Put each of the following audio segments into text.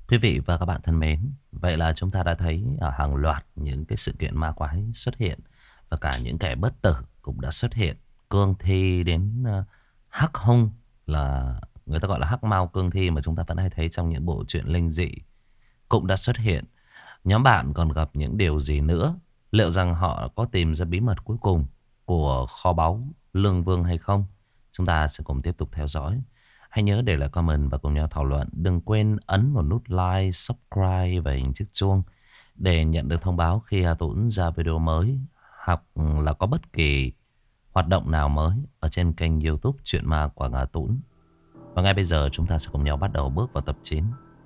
Quý vị và các bạn thân mến, vậy là chúng ta đã thấy ở hàng loạt những cái sự kiện ma quái xuất hiện và cả những kẻ bất tử cũng đã xuất hiện. Cương thi đến hắc hung là người ta gọi là hắc mao cương thi mà chúng ta vẫn hay thấy trong những bộ truyện linh dị cũng đã xuất hiện. Nhóm bạn còn gặp những điều gì nữa? Liệu rằng họ có tìm ra bí mật cuối cùng của kho báu Lương Vương hay không? Chúng ta sẽ cùng tiếp tục theo dõi. Hãy nhớ để lại comment và cùng nhau thảo luận. Đừng quên ấn vào nút like, subscribe và hình chiếc chuông để nhận được thông báo khi Hà Tũng ra video mới hoặc là có bất kỳ hoạt động nào mới ở trên kênh YouTube Chuyện Ma của Hà Tũng. Và ngay bây giờ chúng ta sẽ cùng nhau bắt đầu bước vào tập 9.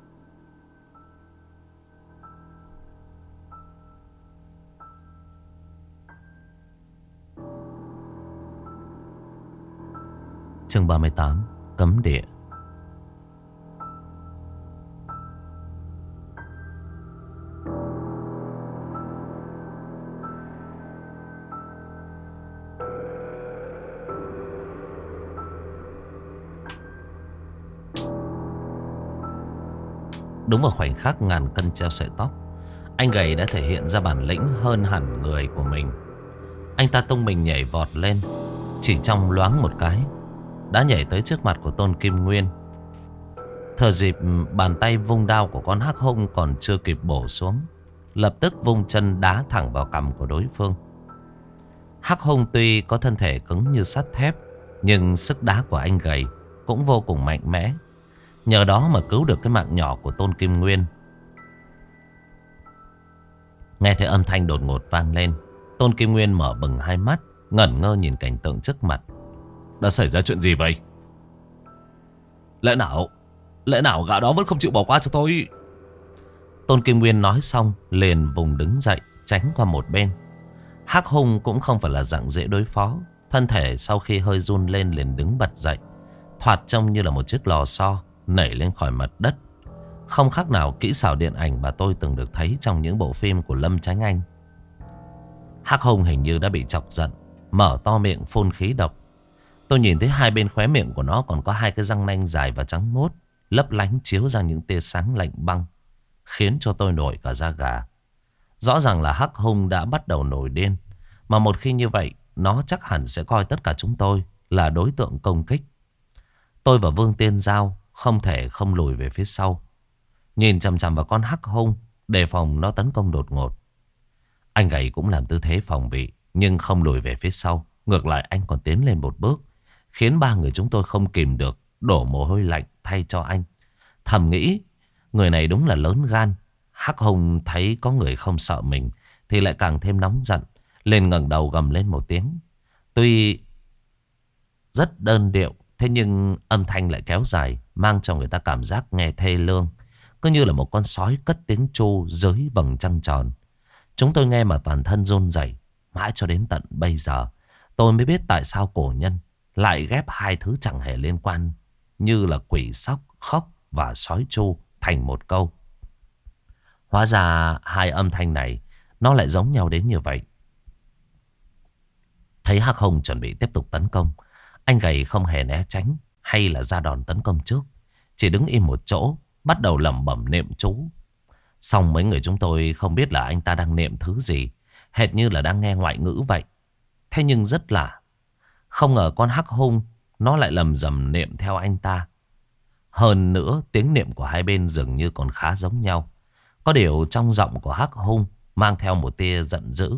Chương 38: Cấm địa. Đúng vào khoảnh khắc ngàn cân treo sợi tóc, anh gầy đã thể hiện ra bản lĩnh hơn hẳn người của mình. Anh ta tung mình nhảy vọt lên, chỉ trong loáng một cái đã nhảy tới trước mặt của Tôn Kim Nguyên. Thừa dịp bàn tay vung đao của con hắc hung còn chưa kịp bổ xuống, lập tức vung chân đá thẳng vào cằm của đối phương. Hắc hung tuy có thân thể cứng như sắt thép, nhưng sức đá của anh gầy cũng vô cùng mạnh mẽ. Nhờ đó mà cứu được cái mạng nhỏ của Tôn Kim Nguyên. Nghe thấy âm thanh đột ngột vang lên, Tôn Kim Nguyên mở bừng hai mắt, ngẩn ngơ nhìn cảnh tượng trước mặt. Đã xảy ra chuyện gì vậy? Lẽ nào gã đó vẫn không chịu bỏ qua cho tôi? Tôn Kim Nguyên nói xong liền vùng đứng dậy, tránh qua một bên. Hắc hung cũng không phải là dạng dễ đối phó. Thân thể sau khi hơi run lên liền đứng bật dậy, thoạt trông như là một chiếc lò xo nảy lên khỏi mặt đất. Không khác nào kỹ xảo điện ảnh mà tôi từng được thấy trong những bộ phim của Lâm Chánh Anh. Hắc hung hình như đã bị chọc giận, mở to miệng phun khí độc. Tôi nhìn thấy hai bên khóe miệng của nó còn có hai cái răng nanh dài và trắng muốt, lấp lánh chiếu ra những tia sáng lạnh băng, khiến cho tôi nổi cả da gà. Rõ ràng là hắc hung đã bắt đầu nổi điên, mà một khi như vậy, nó chắc hẳn sẽ coi tất cả chúng tôi là đối tượng công kích. Tôi và Vương Tiên Giao không thể không lùi về phía sau, nhìn chằm chằm vào con hắc hung, đề phòng nó tấn công đột ngột. Anh gầy cũng làm tư thế phòng bị, nhưng không lùi về phía sau. Ngược lại anh còn tiến lên một bước, khiến ba người chúng tôi không kìm được đổ mồ hôi lạnh thay cho anh. Thầm nghĩ, người này đúng là lớn gan. Hắc hùng thấy có người không sợ mình thì lại càng thêm nóng giận, lên ngẩng đầu gầm lên một tiếng. Tuy rất đơn điệu, thế nhưng âm thanh lại kéo dài, mang cho người ta cảm giác nghe thê lương, cứ như là một con sói cất tiếng tru dưới vầng trăng tròn. Chúng tôi nghe mà toàn thân run rẩy. Mãi cho đến tận bây giờ tôi mới biết tại sao cổ nhân lại ghép hai thứ chẳng hề liên quan như là quỷ sóc, khóc và sói tru thành một câu. Hóa ra hai âm thanh này nó lại giống nhau đến như vậy. Thấy hắc hùng chuẩn bị tiếp tục tấn công, anh gầy không hề né tránh hay là ra đòn tấn công trước, chỉ đứng im một chỗ, bắt đầu lẩm bẩm niệm chú. Xong mấy người chúng tôi không biết là anh ta đang niệm thứ gì, hệt như là đang nghe ngoại ngữ vậy. Thế nhưng rất lạ, không ngờ con hắc hung nó lại lầm rầm niệm theo anh ta. Hơn nữa tiếng niệm của hai bên dường như còn khá giống nhau. Có điều trong giọng của hắc hung mang theo một tia giận dữ.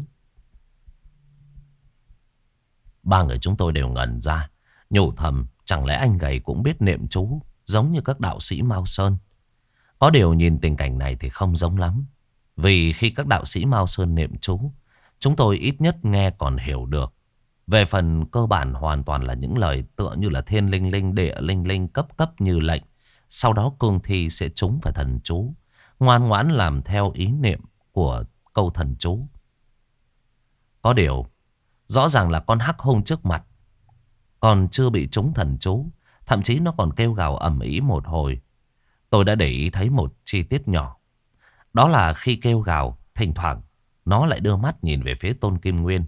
Ba người chúng tôi đều ngẩn ra, nhủ thầm chẳng lẽ anh gầy cũng biết niệm chú giống như các đạo sĩ Mao Sơn. Có điều nhìn tình cảnh này thì không giống lắm. Vì khi các đạo sĩ Mao Sơn niệm chú, chúng tôi ít nhất nghe còn hiểu được. Về phần cơ bản hoàn toàn là những lời tựa như là thiên linh linh, địa linh linh, cấp cấp như lệnh. Sau đó cương thi sẽ trúng phải thần chú, ngoan ngoãn làm theo ý niệm của câu thần chú. Có điều, rõ ràng là con hắc hung trước mặt còn chưa bị trúng thần chú, thậm chí nó còn kêu gào ầm ĩ một hồi. Tôi đã để ý thấy một chi tiết nhỏ. Đó là khi kêu gào, thỉnh thoảng nó lại đưa mắt nhìn về phía Tôn Kim Nguyên.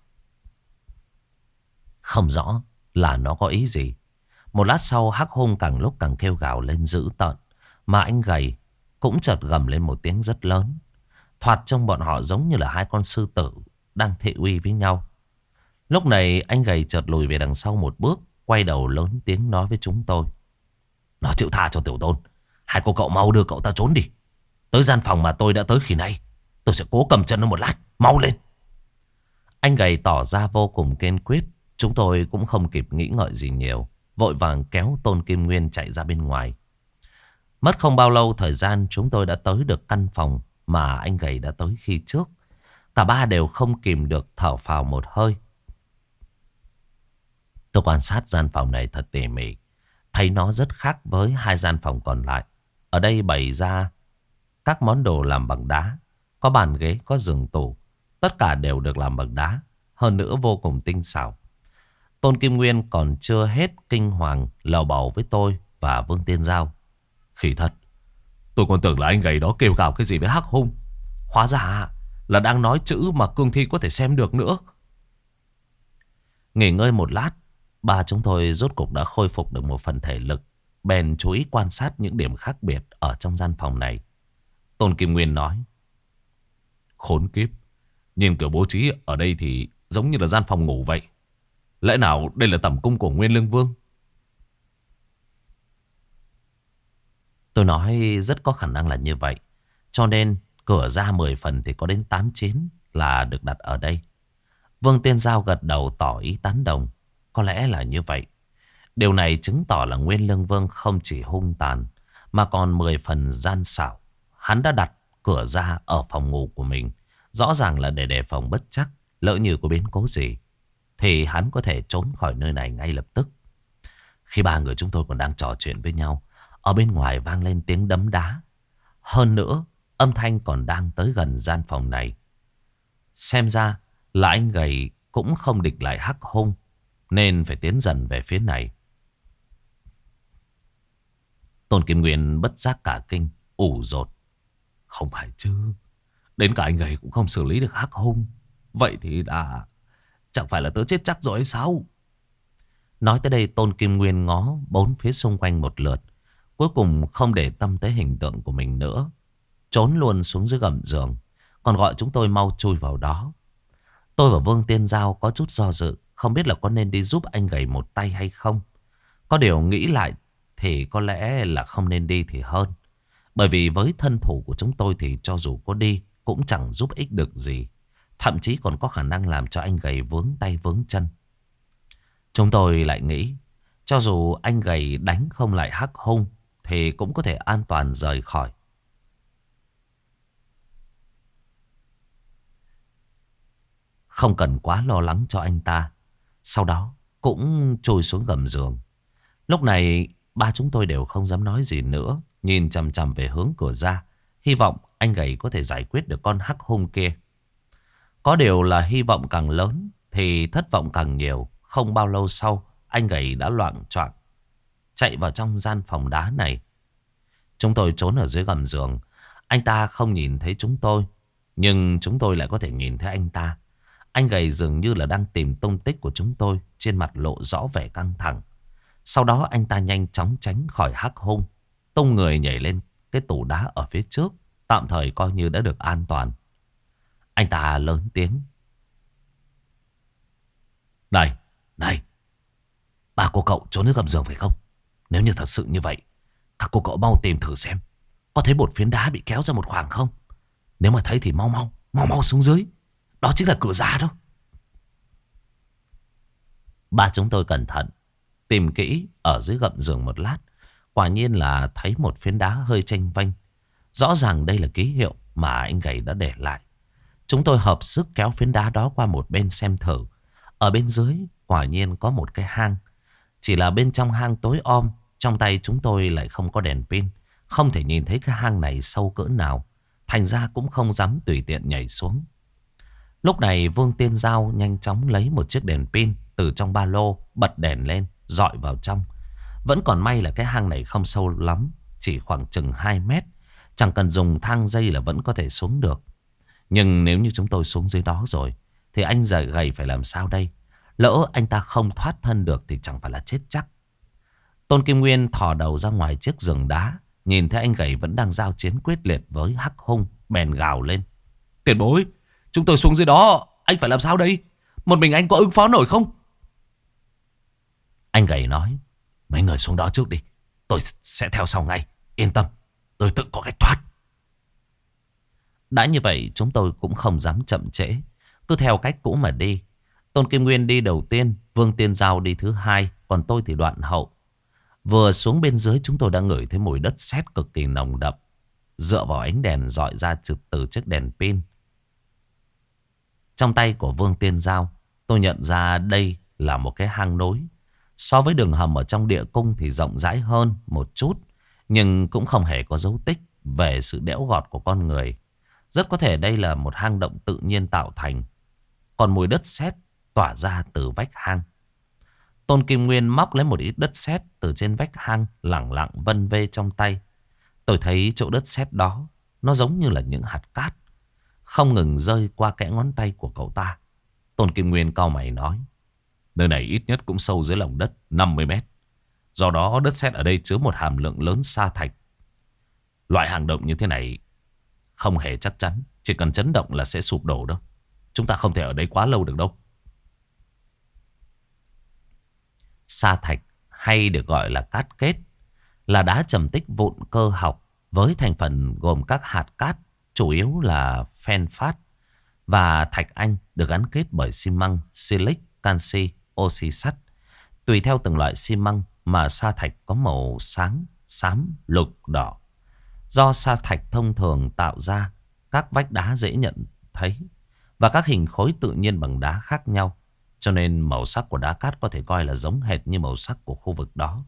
Không rõ là nó có ý gì. Một lát sau hắc hung càng lúc càng kêu gào lên dữ tợn, mà anh gầy cũng chợt gầm lên một tiếng rất lớn. Thoạt trông bọn họ giống như là hai con sư tử đang thị uy với nhau. Lúc này anh gầy chợt lùi về đằng sau một bước, quay đầu lớn tiếng nói với chúng tôi. Nó chịu tha cho tiểu tôn. Hai cô cậu mau đưa cậu ta trốn đi. Tới gian phòng mà tôi đã tới khi nãy, tôi sẽ cố cầm chân nó một lát. Mau lên. Anh gầy tỏ ra vô cùng kiên quyết. Chúng tôi cũng không kịp nghĩ ngợi gì nhiều, vội vàng kéo Tôn Kim Nguyên chạy ra bên ngoài. Mất không bao lâu thời gian, chúng tôi đã tới được căn phòng mà anh gầy đã tới khi trước. Cả ba đều không kìm được thở phào một hơi. Tôi quan sát gian phòng này thật tỉ mỉ, thấy nó rất khác với hai gian phòng còn lại. Ở đây bày ra các món đồ làm bằng đá, có bàn ghế, có giường tủ, tất cả đều được làm bằng đá, hơn nữa vô cùng tinh xảo. Tôn Kim Nguyên còn chưa hết kinh hoàng lầu bầu với tôi và Vương Tiên Giao. Khỉ thật, tôi còn tưởng là anh gầy đó kêu gào cái gì với Hắc Hung, hóa ra là đang nói chữ mà cương thi có thể xem được nữa. Nghỉ ngơi một lát, ba chúng tôi rốt cục đã khôi phục được một phần thể lực, bèn chú ý quan sát những điểm khác biệt ở trong gian phòng này. Tôn Kim Nguyên nói: Khốn kiếp, nhìn kiểu bố trí ở đây thì giống như là gian phòng ngủ vậy. Lẽ nào đây là tẩm cung của Nguyên Lương Vương? Tôi nói rất có khả năng là như vậy. Cho nên cửa ra 10 phần thì có đến 8-9 là được đặt ở đây. Vương Tiên Giao gật đầu tỏ ý tán đồng. Có lẽ là như vậy. Điều này chứng tỏ là Nguyên Lương Vương không chỉ hung tàn mà còn 10 phần gian xảo. Hắn đã đặt cửa ra ở phòng ngủ của mình, rõ ràng là để đề phòng bất trắc. Lỡ như có biến cố gì thì hắn có thể trốn khỏi nơi này ngay lập tức. Khi ba người chúng tôi còn đang trò chuyện với nhau, ở bên ngoài vang lên tiếng đấm đá. Hơn nữa, âm thanh còn đang tới gần gian phòng này. Xem ra là anh gầy cũng không địch lại Hắc Hung, nên phải tiến dần về phía này. Tôn Kim Nguyên bất giác cả kinh, ủ rột. Không phải chứ, đến cả anh gầy cũng không xử lý được Hắc Hung. Vậy thì chẳng phải là tớ chết chắc rồi hay sao? Nói tới đây, Tôn Kim Nguyên ngó bốn phía xung quanh một lượt, cuối cùng không để tâm tới hình tượng của mình nữa, trốn luôn xuống dưới gầm giường, còn gọi chúng tôi mau chui vào đó. Tôi và Vương Tiên Giao có chút do dự, không biết là có nên đi giúp anh gầy một tay hay không. Có điều nghĩ lại thì có lẽ là không nên đi thì hơn. Bởi vì với thân thủ của chúng tôi thì cho dù có đi cũng chẳng giúp ích được gì. Thậm chí còn có khả năng làm cho anh gầy vướng tay vướng chân. Chúng tôi lại nghĩ, cho dù anh gầy đánh không lại Hắc Hung thì cũng có thể an toàn rời khỏi. Không cần quá lo lắng cho anh ta. Sau đó cũng trôi xuống gầm giường. Lúc này ba chúng tôi đều không dám nói gì nữa, nhìn chằm chằm về hướng cửa ra, hy vọng anh gầy có thể giải quyết được con Hắc Hung kia. Có điều là hy vọng càng lớn thì thất vọng càng nhiều. Không bao lâu sau, anh gầy đã loạng choạng chạy vào trong gian phòng đá này. Chúng tôi trốn ở dưới gầm giường. Anh ta không nhìn thấy chúng tôi, nhưng chúng tôi lại có thể nhìn thấy anh ta. Anh gầy dường như là đang tìm tung tích của chúng tôi, trên mặt lộ rõ vẻ căng thẳng. Sau đó anh ta nhanh chóng tránh khỏi Hắc Hung, tung người nhảy lên cái tủ đá ở phía trước, tạm thời coi như đã được an toàn. Anh ta lớn tiếng: Này, này, ba cô cậu trốn ở gầm giường phải không? Nếu như thật sự như vậy, các cô cậu mau tìm thử xem có thấy một phiến đá bị kéo ra một khoảng không. Nếu mà thấy thì mau xuống dưới. Đó chính là cửa ra đó. Ba chúng tôi cẩn thận tìm kỹ ở dưới gầm giường một lát. Quả nhiên là thấy một phiến đá hơi chênh vênh. Rõ ràng đây là ký hiệu mà anh gầy đã để lại. Chúng tôi hợp sức kéo phiến đá đó qua một bên xem thử. Ở bên dưới quả nhiên có một cái hang. Chỉ là bên trong hang tối om, trong tay chúng tôi lại không có đèn pin, không thể nhìn thấy cái hang này sâu cỡ nào. Thành ra cũng không dám tùy tiện nhảy xuống. Lúc này Vương Tiên Giao nhanh chóng lấy một chiếc đèn pin từ trong ba lô, bật đèn lên, dọi vào trong. Vẫn còn may là cái hang này không sâu lắm, chỉ khoảng chừng 2 mét. Chẳng cần dùng thang dây là vẫn có thể xuống được. Nhưng nếu như chúng tôi xuống dưới đó rồi thì anh già gầy phải làm sao đây? Lỡ anh ta không thoát thân được thì chẳng phải là chết chắc. Tôn Kim Nguyên thò đầu ra ngoài chiếc giường đá, nhìn thấy anh Gầy vẫn đang giao chiến quyết liệt với Hắc Hung, bèn gào lên. Tiền bối, chúng tôi xuống dưới đó, anh phải làm sao đây? Một mình anh có ứng phó nổi không? Anh Gầy nói, mấy người xuống đó trước đi, tôi sẽ theo sau ngay. Yên tâm, tôi tự có cách thoát. Đã như vậy chúng tôi cũng không dám chậm trễ, cứ theo cách cũ mà đi. Tôn Kim Nguyên đi đầu tiên, Vương Tiên Giao đi thứ hai, còn tôi thì đoạn hậu. Vừa xuống bên dưới chúng tôi đã ngửi thấy mùi đất sét cực kỳ nồng đậm. Dựa vào ánh đèn dọi ra từ chiếc đèn pin trong tay của Vương Tiên Giao, tôi nhận ra đây là một cái hang nối. So với đường hầm ở trong địa cung thì rộng rãi hơn một chút, nhưng cũng không hề có dấu tích về sự đẽo gọt của con người. Rất có thể đây là một hang động tự nhiên tạo thành. Còn mùi đất sét tỏa ra từ vách hang. Tôn Kim Nguyên móc lấy một ít đất sét từ trên vách hang, lẳng lặng vân vê trong tay. Tôi thấy chỗ đất sét đó nó giống như là những hạt cát không ngừng rơi qua kẽ ngón tay của cậu ta. Tôn Kim Nguyên cau mày nói, nơi này ít nhất cũng sâu dưới lòng đất 50 mét. Do đó đất sét ở đây chứa một hàm lượng lớn sa thạch. Loại hang động như thế này không hề chắc chắn, chỉ cần chấn động là sẽ sụp đổ đâu. Chúng ta không thể ở đây quá lâu được đâu. Sa thạch hay được gọi là cát kết là đá trầm tích vụn cơ học với thành phần gồm các hạt cát, chủ yếu là phen phát và thạch anh, được gắn kết bởi xi măng, silic, canxi, oxy sắt. Tùy theo từng loại xi măng mà sa thạch có màu sáng, xám, lục, đỏ. Do sa thạch thông thường tạo ra các vách đá dễ nhận thấy và các hình khối tự nhiên bằng đá khác nhau, cho nên màu sắc của đá cát có thể coi là giống hệt như màu sắc của khu vực đó.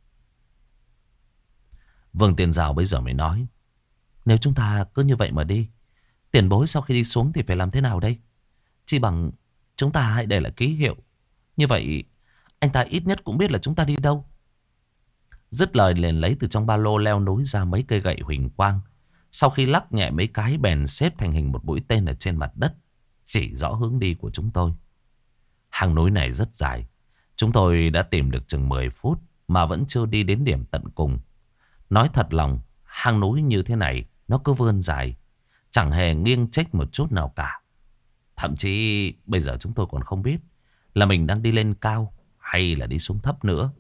Vương Tiên Giao bây giờ mới nói, nếu chúng ta cứ như vậy mà đi, tiền bối sau khi đi xuống thì phải làm thế nào đây? Chỉ bằng chúng ta hãy để lại ký hiệu. Như vậy anh ta ít nhất cũng biết là chúng ta đi đâu. Dứt lời liền lấy từ trong ba lô leo núi ra mấy cây gậy huỳnh quang. Sau khi lắc nhẹ mấy cái bèn xếp thành hình một mũi tên ở trên mặt đất, chỉ rõ hướng đi của chúng tôi. Hang núi này rất dài. Chúng tôi đã tìm được chừng 10 phút mà vẫn chưa đi đến điểm tận cùng. Nói thật lòng, hang núi như thế này nó cứ vươn dài, chẳng hề nghiêng chếch một chút nào cả. Thậm chí bây giờ chúng tôi còn không biết là mình đang đi lên cao hay là đi xuống thấp nữa.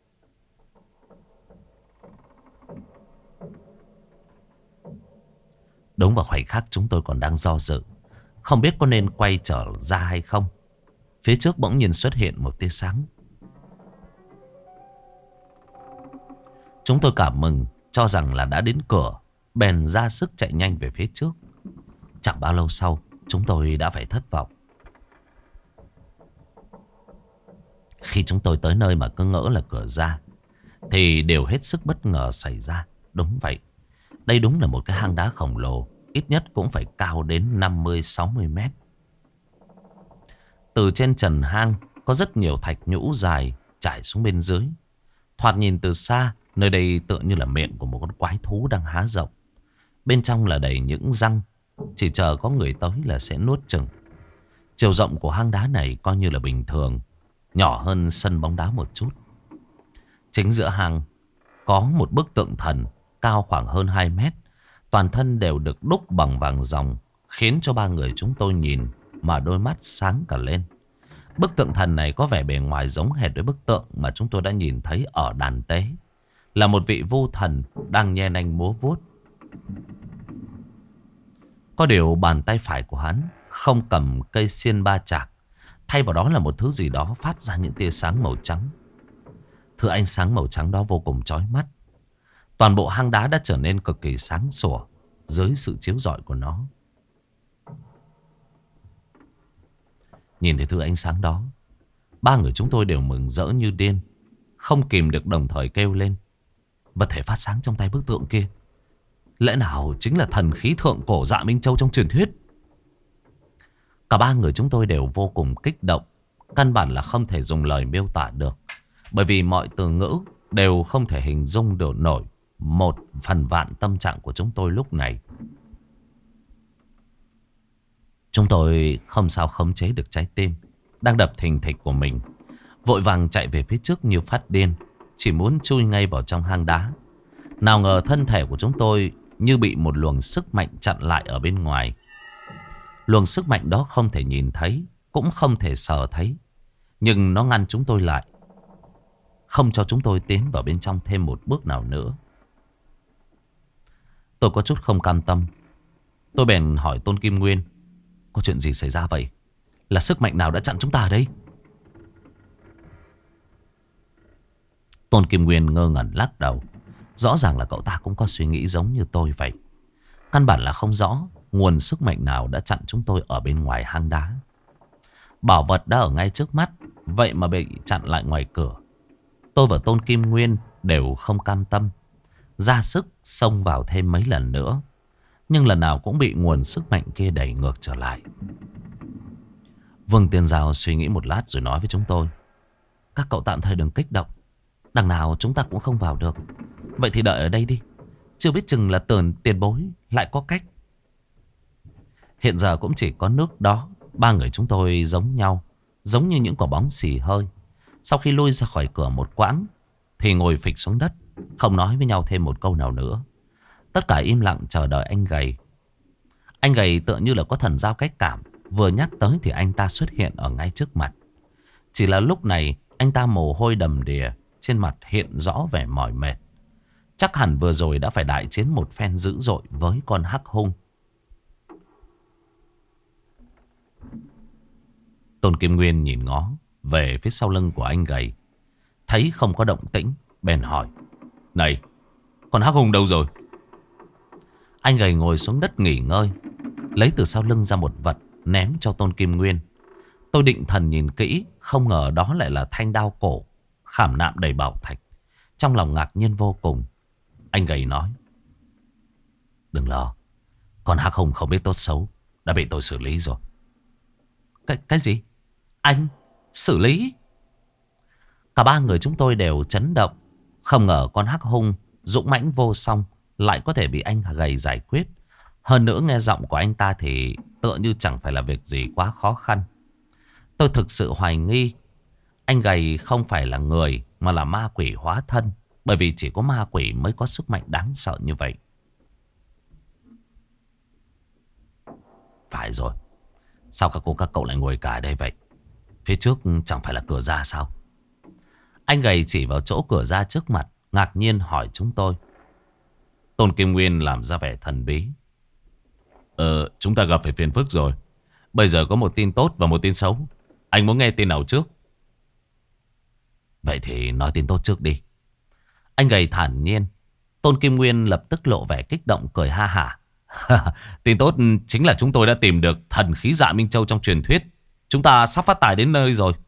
Đúng vào khoảnh khắc chúng tôi còn đang do dự, không biết có nên quay trở ra hay không, phía trước bỗng nhiên xuất hiện một tia sáng. Chúng tôi cảm mừng, cho rằng là đã đến cửa, bèn ra sức chạy nhanh về phía trước. Chẳng bao lâu sau, chúng tôi đã phải thất vọng. Khi chúng tôi tới nơi mà cứ ngỡ là cửa ra, thì đều hết sức bất ngờ xảy ra. Đúng vậy, đây đúng là một cái hang đá khổng lồ, ít nhất cũng phải cao đến 50-60 mét. Từ trên trần hang có rất nhiều thạch nhũ dài trải xuống bên dưới. Thoạt nhìn từ xa, nơi đây tựa như là miệng của một con quái thú đang há rộng. Bên trong là đầy những răng, chỉ chờ có người tới là sẽ nuốt chửng. Chiều rộng của hang đá này coi như là bình thường, nhỏ hơn sân bóng đá một chút. Chính giữa hang có một bức tượng thần cao khoảng hơn 2 mét. Toàn thân đều được đúc bằng vàng ròng, khiến cho ba người chúng tôi nhìn mà đôi mắt sáng cả lên. Bức tượng thần này có vẻ bề ngoài giống hệt với bức tượng mà chúng tôi đã nhìn thấy ở đàn tế. Là một vị vu thần đang nhe nanh múa vuốt. Có điều bàn tay phải của hắn không cầm cây xiên ba chạc, thay vào đó là một thứ gì đó phát ra những tia sáng màu trắng. Thứ ánh sáng màu trắng đó vô cùng chói mắt. Toàn bộ hang đá đã trở nên cực kỳ sáng sủa dưới sự chiếu rọi của nó. Nhìn thấy thứ ánh sáng đó, ba người chúng tôi đều mừng rỡ như điên, không kìm được đồng thời kêu lên. Vật thể phát sáng trong tay bức tượng kia, lẽ nào chính là thần khí thượng cổ Dạ Minh Châu trong truyền thuyết? Cả ba người chúng tôi đều vô cùng kích động, căn bản là không thể dùng lời miêu tả được, bởi vì mọi từ ngữ đều không thể hình dung được nổi một phần vạn tâm trạng của chúng tôi lúc này. Chúng tôi không sao khống chế được trái tim đang đập thình thịch của mình, vội vàng chạy về phía trước như phát điên, chỉ muốn chui ngay vào trong hang đá. Nào ngờ thân thể của chúng tôi như bị một luồng sức mạnh chặn lại ở bên ngoài. Luồng sức mạnh đó không thể nhìn thấy, cũng không thể sờ thấy. Nhưng nó ngăn chúng tôi lại, không cho chúng tôi tiến vào bên trong thêm một bước nào nữa. Tôi có chút không cam tâm. Tôi bèn hỏi Tôn Kim Nguyên: có chuyện gì xảy ra vậy? Là sức mạnh nào đã chặn chúng ta đây? Tôn Kim Nguyên ngơ ngẩn lắc đầu. Rõ ràng là cậu ta cũng có suy nghĩ giống như tôi vậy. Căn bản là không rõ nguồn sức mạnh nào đã chặn chúng tôi ở bên ngoài hang đá. Bảo vật đã ở ngay trước mắt, vậy mà bị chặn lại ngoài cửa. Tôi và Tôn Kim Nguyên đều không cam tâm, ra sức xông vào thêm mấy lần nữa. Nhưng lần nào cũng bị nguồn sức mạnh kia đẩy ngược trở lại. Vương Tiên Giao suy nghĩ một lát rồi nói với chúng tôi: các cậu tạm thời đừng kích động. Đằng nào chúng ta cũng không vào được. Vậy thì đợi ở đây đi. Chưa biết chừng là tiền bối lại có cách. Hiện giờ cũng chỉ có nước đó. Ba người chúng tôi giống nhau, giống như những quả bóng xì hơi. Sau khi lui ra khỏi cửa một quãng thì ngồi phịch xuống đất, không nói với nhau thêm một câu nào nữa. Tất cả im lặng chờ đợi anh Gầy. Anh Gầy tựa như là có thần giao cách cảm. Vừa nhắc tới thì anh ta xuất hiện ở ngay trước mặt. Chỉ là lúc này anh ta mồ hôi đầm đìa, trên mặt hiện rõ vẻ mỏi mệt. Chắc hẳn vừa rồi đã phải đại chiến một phen dữ dội với con hắc hung. Tôn Kim Nguyên nhìn ngó về phía sau lưng của anh Gầy, thấy không có động tĩnh, bèn hỏi: này, con hắc hung đâu rồi? Anh Gầy ngồi xuống đất nghỉ ngơi, lấy từ sau lưng ra một vật ném cho Tôn Kim Nguyên. Tôi định thần nhìn kỹ, không ngờ đó lại là thanh đao cổ khảm nạm đầy bảo thạch. Trong lòng ngạc nhiên vô cùng. Anh Gầy nói: đừng lo, con hắc hùng không biết tốt xấu, đã bị tôi xử lý rồi. Cái gì? Anh xử lý? Cả ba người chúng tôi đều chấn động. Không ngờ con hắc hung dũng mãnh vô song lại có thể bị anh Gầy giải quyết. Hơn nữa nghe giọng của anh ta thì tựa như chẳng phải là việc gì quá khó khăn. Tôi thực sự hoài nghi anh Gầy không phải là người mà là ma quỷ hóa thân. Bởi vì chỉ có ma quỷ mới có sức mạnh đáng sợ như vậy. Phải rồi, sao các cô các cậu lại ngồi cả ở đây vậy? Phía trước chẳng phải là cửa ra sao? Anh Gầy chỉ vào chỗ cửa ra trước mặt, ngạc nhiên hỏi chúng tôi. Tôn Kim Nguyên làm ra vẻ thần bí: chúng ta gặp phải phiền phức rồi. Bây giờ có một tin tốt và một tin xấu. Anh muốn nghe tin nào trước? Vậy thì nói tin tốt trước đi. Anh Gầy thản nhiên. Tôn Kim Nguyên lập tức lộ vẻ kích động cười ha hả. Tin tốt chính là chúng tôi đã tìm được thần khí Dạ Minh Châu trong truyền thuyết. Chúng ta sắp phát tài đến nơi rồi.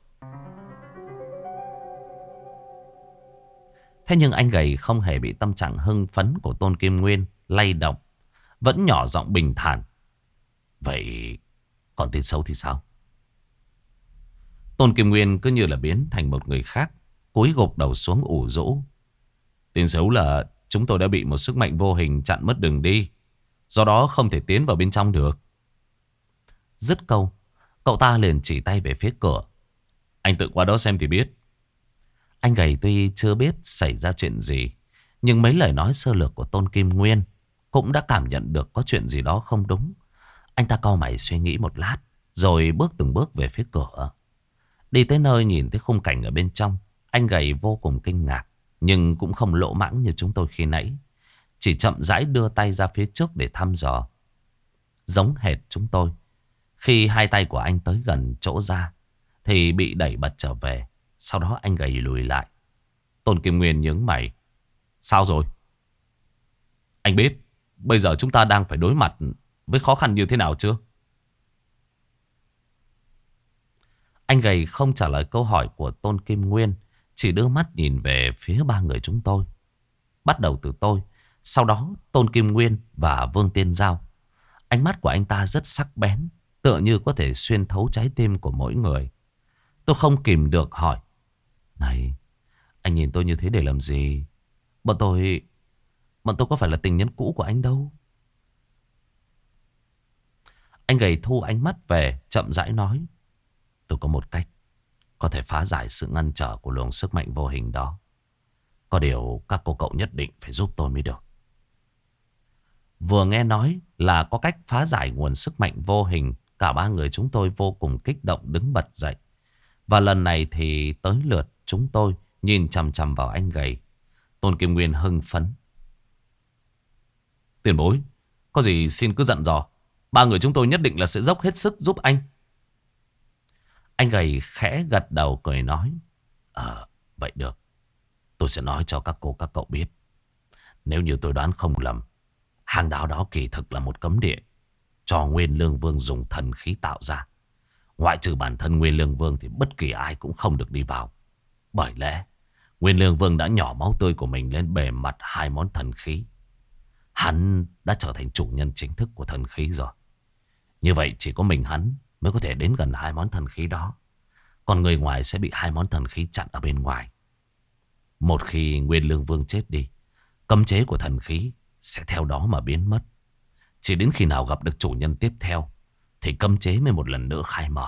Thế nhưng anh Gầy không hề bị tâm trạng hưng phấn của Tôn Kim Nguyên lay động, vẫn nhỏ giọng bình thản: vậy còn tin xấu thì sao? Tôn Kim Nguyên cứ như là biến thành một người khác, cúi gục đầu xuống ủ rũ. Tin xấu là chúng tôi đã bị một sức mạnh vô hình chặn mất đường đi, do đó không thể tiến vào bên trong được. Dứt câu, cậu ta liền chỉ tay về phía cửa. Anh tự qua đó xem thì biết. Anh Gầy tuy chưa biết xảy ra chuyện gì, nhưng mấy lời nói sơ lược của Tôn Kim Nguyên cũng đã cảm nhận được có chuyện gì đó không đúng. Anh ta cau mày suy nghĩ một lát, rồi bước từng bước về phía cửa. Đi tới nơi nhìn thấy khung cảnh ở bên trong, anh Gầy vô cùng kinh ngạc, nhưng cũng không lỗ mãng như chúng tôi khi nãy. Chỉ chậm rãi đưa tay ra phía trước để thăm dò. Giống hệt chúng tôi. Khi hai tay của anh tới gần chỗ ra thì bị đẩy bật trở về. Sau đó anh Gầy lùi lại. Tôn Kim Nguyên nhướng mày. Sao rồi? Anh biết bây giờ chúng ta đang phải đối mặt với khó khăn như thế nào chưa? Anh Gầy không trả lời câu hỏi của Tôn Kim Nguyên, chỉ đưa mắt nhìn về phía ba người chúng tôi. Bắt đầu từ tôi, sau đó Tôn Kim Nguyên và Vương Tiên Giao. Ánh mắt của anh ta rất sắc bén, tựa như có thể xuyên thấu trái tim của mỗi người. Tôi không kìm được hỏi: này, anh nhìn tôi như thế để làm gì? Bọn tôi có phải là tình nhân cũ của anh đâu. Anh Gầy thu ánh mắt về, chậm rãi nói: tôi có một cách có thể phá giải sự ngăn trở của luồng sức mạnh vô hình đó. Có điều các cô cậu nhất định phải giúp tôi mới được. Vừa nghe nói là có cách phá giải nguồn sức mạnh vô hình, cả ba người chúng tôi vô cùng kích động đứng bật dậy. Và lần này thì tới lượt chúng tôi nhìn chằm chằm vào anh gầy. Tôn Kim Nguyên hưng phấn. Tiền bối, có gì xin cứ dặn dò. Ba người chúng tôi nhất định là sẽ dốc hết sức giúp anh. Anh gầy khẽ gật đầu cười nói. Vậy được. Tôi sẽ nói cho các cô các cậu biết. Nếu như tôi đoán không lầm, hang đá đó kỳ thực là một cấm địa cho Nguyên Lương Vương dùng thần khí tạo ra. Ngoại trừ bản thân Nguyên Lương Vương thì bất kỳ ai cũng không được đi vào. Bởi lẽ Nguyên Lương Vương đã nhỏ máu tươi của mình lên bề mặt hai món thần khí. Hắn đã trở thành chủ nhân chính thức của thần khí rồi. Như vậy chỉ có mình hắn mới có thể đến gần hai món thần khí đó. Còn người ngoài sẽ bị hai món thần khí chặn ở bên ngoài. Một khi Nguyên Lương Vương chết đi, cấm chế của thần khí sẽ theo đó mà biến mất. Chỉ đến khi nào gặp được chủ nhân tiếp theo thì cấm chế mới một lần nữa khai mở.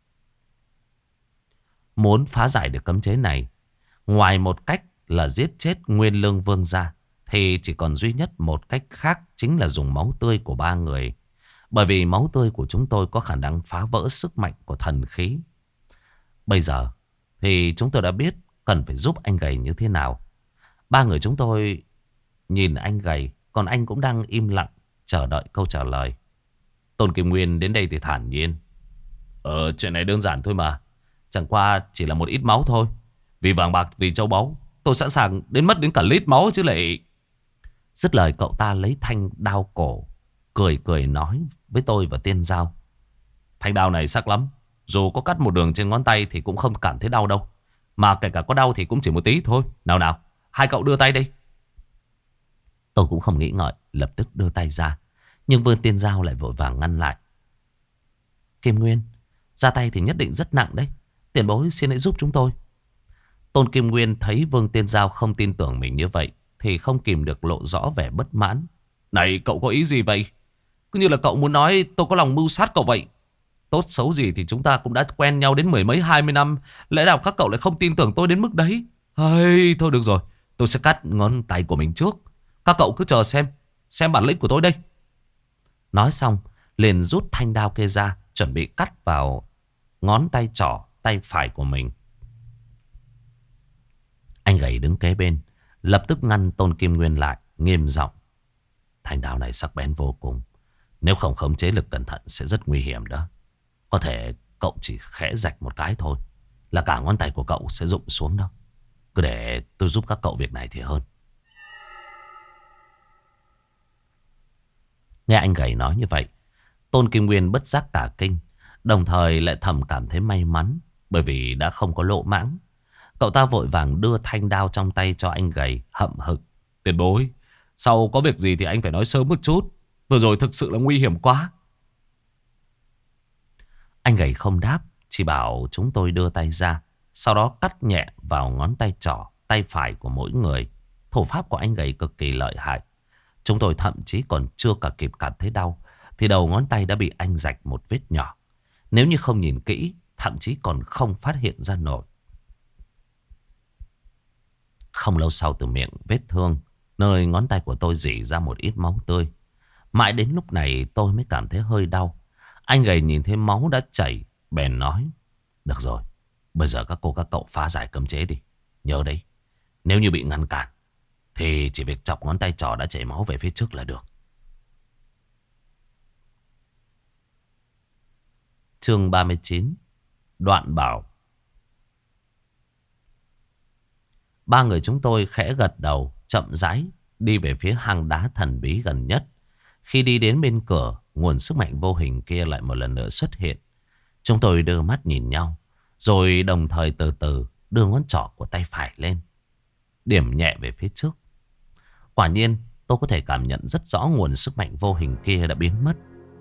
Muốn phá giải được cấm chế này, ngoài một cách là giết chết Nguyên Lương Vương ra, thì chỉ còn duy nhất một cách khác, chính là dùng máu tươi của ba người. Bởi vì máu tươi của chúng tôi có khả năng phá vỡ sức mạnh của thần khí. Bây giờ thì chúng tôi đã biết cần phải giúp anh gầy như thế nào. Ba người chúng tôi nhìn anh gầy, còn anh cũng đang im lặng chờ đợi câu trả lời. Tôn Kim Nguyên đến đây thì thản nhiên. Chuyện này đơn giản thôi mà. Chẳng qua chỉ là một ít máu thôi. Vì vàng bạc, vì châu báu, tôi sẵn sàng mất đến cả lít máu chứ lại. Dứt lời cậu ta lấy thanh đao cổ, cười cười nói với tôi và Tiên Giao. Thanh đao này sắc lắm. Dù có cắt một đường trên ngón tay thì cũng không cảm thấy đau đâu. Mà kể cả có đau thì cũng chỉ một tí thôi. Nào nào, hai cậu đưa tay đi. Tôi cũng không nghĩ ngợi, lập tức đưa tay ra. Nhưng Vương Tiên Giao lại vội vàng ngăn lại. Kim Nguyên, ra tay thì nhất định rất nặng đấy. Tiền bối xin hãy giúp chúng tôi. Tôn Kim Nguyên thấy Vương Tiên Giao không tin tưởng mình như vậy thì không kìm được lộ rõ vẻ bất mãn. Này, cậu có ý gì vậy? Cứ như là cậu muốn nói tôi có lòng mưu sát cậu vậy. Tốt xấu gì thì chúng ta cũng đã quen nhau đến 10 mấy 20 năm. Lẽ nào các cậu lại không tin tưởng tôi đến mức đấy? Thôi được rồi, tôi sẽ cắt ngón tay của mình trước. Các cậu cứ chờ xem bản lĩnh của tôi đây. Nói xong liền rút thanh đao kia ra, chuẩn bị cắt vào ngón tay trỏ tay phải của mình. Anh gầy đứng kế bên, lập tức ngăn Tôn Kim Nguyên lại, nghiêm giọng. Thanh đao này sắc bén vô cùng. Nếu không khống chế lực cẩn thận sẽ rất nguy hiểm đó. Có thể cậu chỉ khẽ rạch một cái thôi là cả ngón tay của cậu sẽ rụng xuống đâu. Cứ để tôi giúp các cậu việc này thì hơn. Nghe anh gầy nói như vậy, Tôn Kim Nguyên bất giác cả kinh, đồng thời lại thầm cảm thấy may mắn bởi vì đã không có lỗ mãng. Cậu ta vội vàng đưa thanh đao trong tay cho anh gầy, hậm hực. Tiền bối, sau có việc gì thì anh phải nói sớm một chút. Vừa rồi thực sự là nguy hiểm quá. Anh gầy không đáp, chỉ bảo chúng tôi đưa tay ra, sau đó cắt nhẹ vào ngón tay trỏ, tay phải của mỗi người. Thủ pháp của anh gầy cực kỳ lợi hại. Chúng tôi thậm chí còn chưa cả kịp cảm thấy đau thì đầu ngón tay đã bị anh rạch một vết nhỏ. Nếu như không nhìn kỹ, thậm chí còn không phát hiện ra nổi. Không lâu sau, từ miệng vết thương, nơi ngón tay của tôi rỉ ra một ít máu tươi. Mãi đến lúc này tôi mới cảm thấy hơi đau. Anh gầy nhìn thấy máu đã chảy, bèn nói. Được rồi, bây giờ các cô các cậu phá giải cấm chế đi. Nhớ đấy, nếu như bị ngăn cản thì chỉ việc chọc ngón tay trỏ đã chảy máu về phía trước là được. Chương 39. Đoạn bảo. Ba người chúng tôi khẽ gật đầu, chậm rãi đi về phía hang đá thần bí gần nhất. Khi đi đến bên cửa, nguồn sức mạnh vô hình kia lại một lần nữa xuất hiện. Chúng tôi đưa mắt nhìn nhau, rồi đồng thời từ từ đưa ngón trỏ của tay phải lên, điểm nhẹ về phía trước. Quả nhiên, tôi có thể cảm nhận rất rõ nguồn sức mạnh vô hình kia đã biến mất.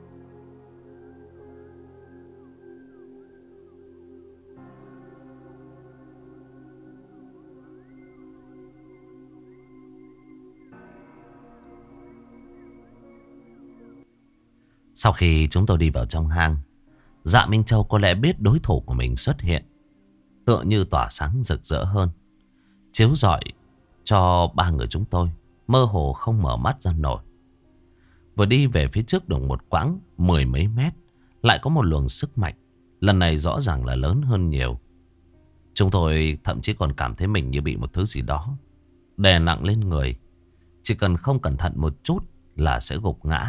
Sau khi chúng tôi đi vào trong hang, Dạ Minh Châu có lẽ biết đối thủ của mình xuất hiện, tựa như tỏa sáng rực rỡ hơn, chiếu rọi cho ba người chúng tôi mơ hồ không mở mắt ra nổi. Vừa đi về phía trước được một quãng 10 mấy mét, lại có một luồng sức mạnh, lần này rõ ràng là lớn hơn nhiều. Chúng tôi thậm chí còn cảm thấy mình như bị một thứ gì đó đè nặng lên người. Chỉ cần không cẩn thận một chút là sẽ gục ngã.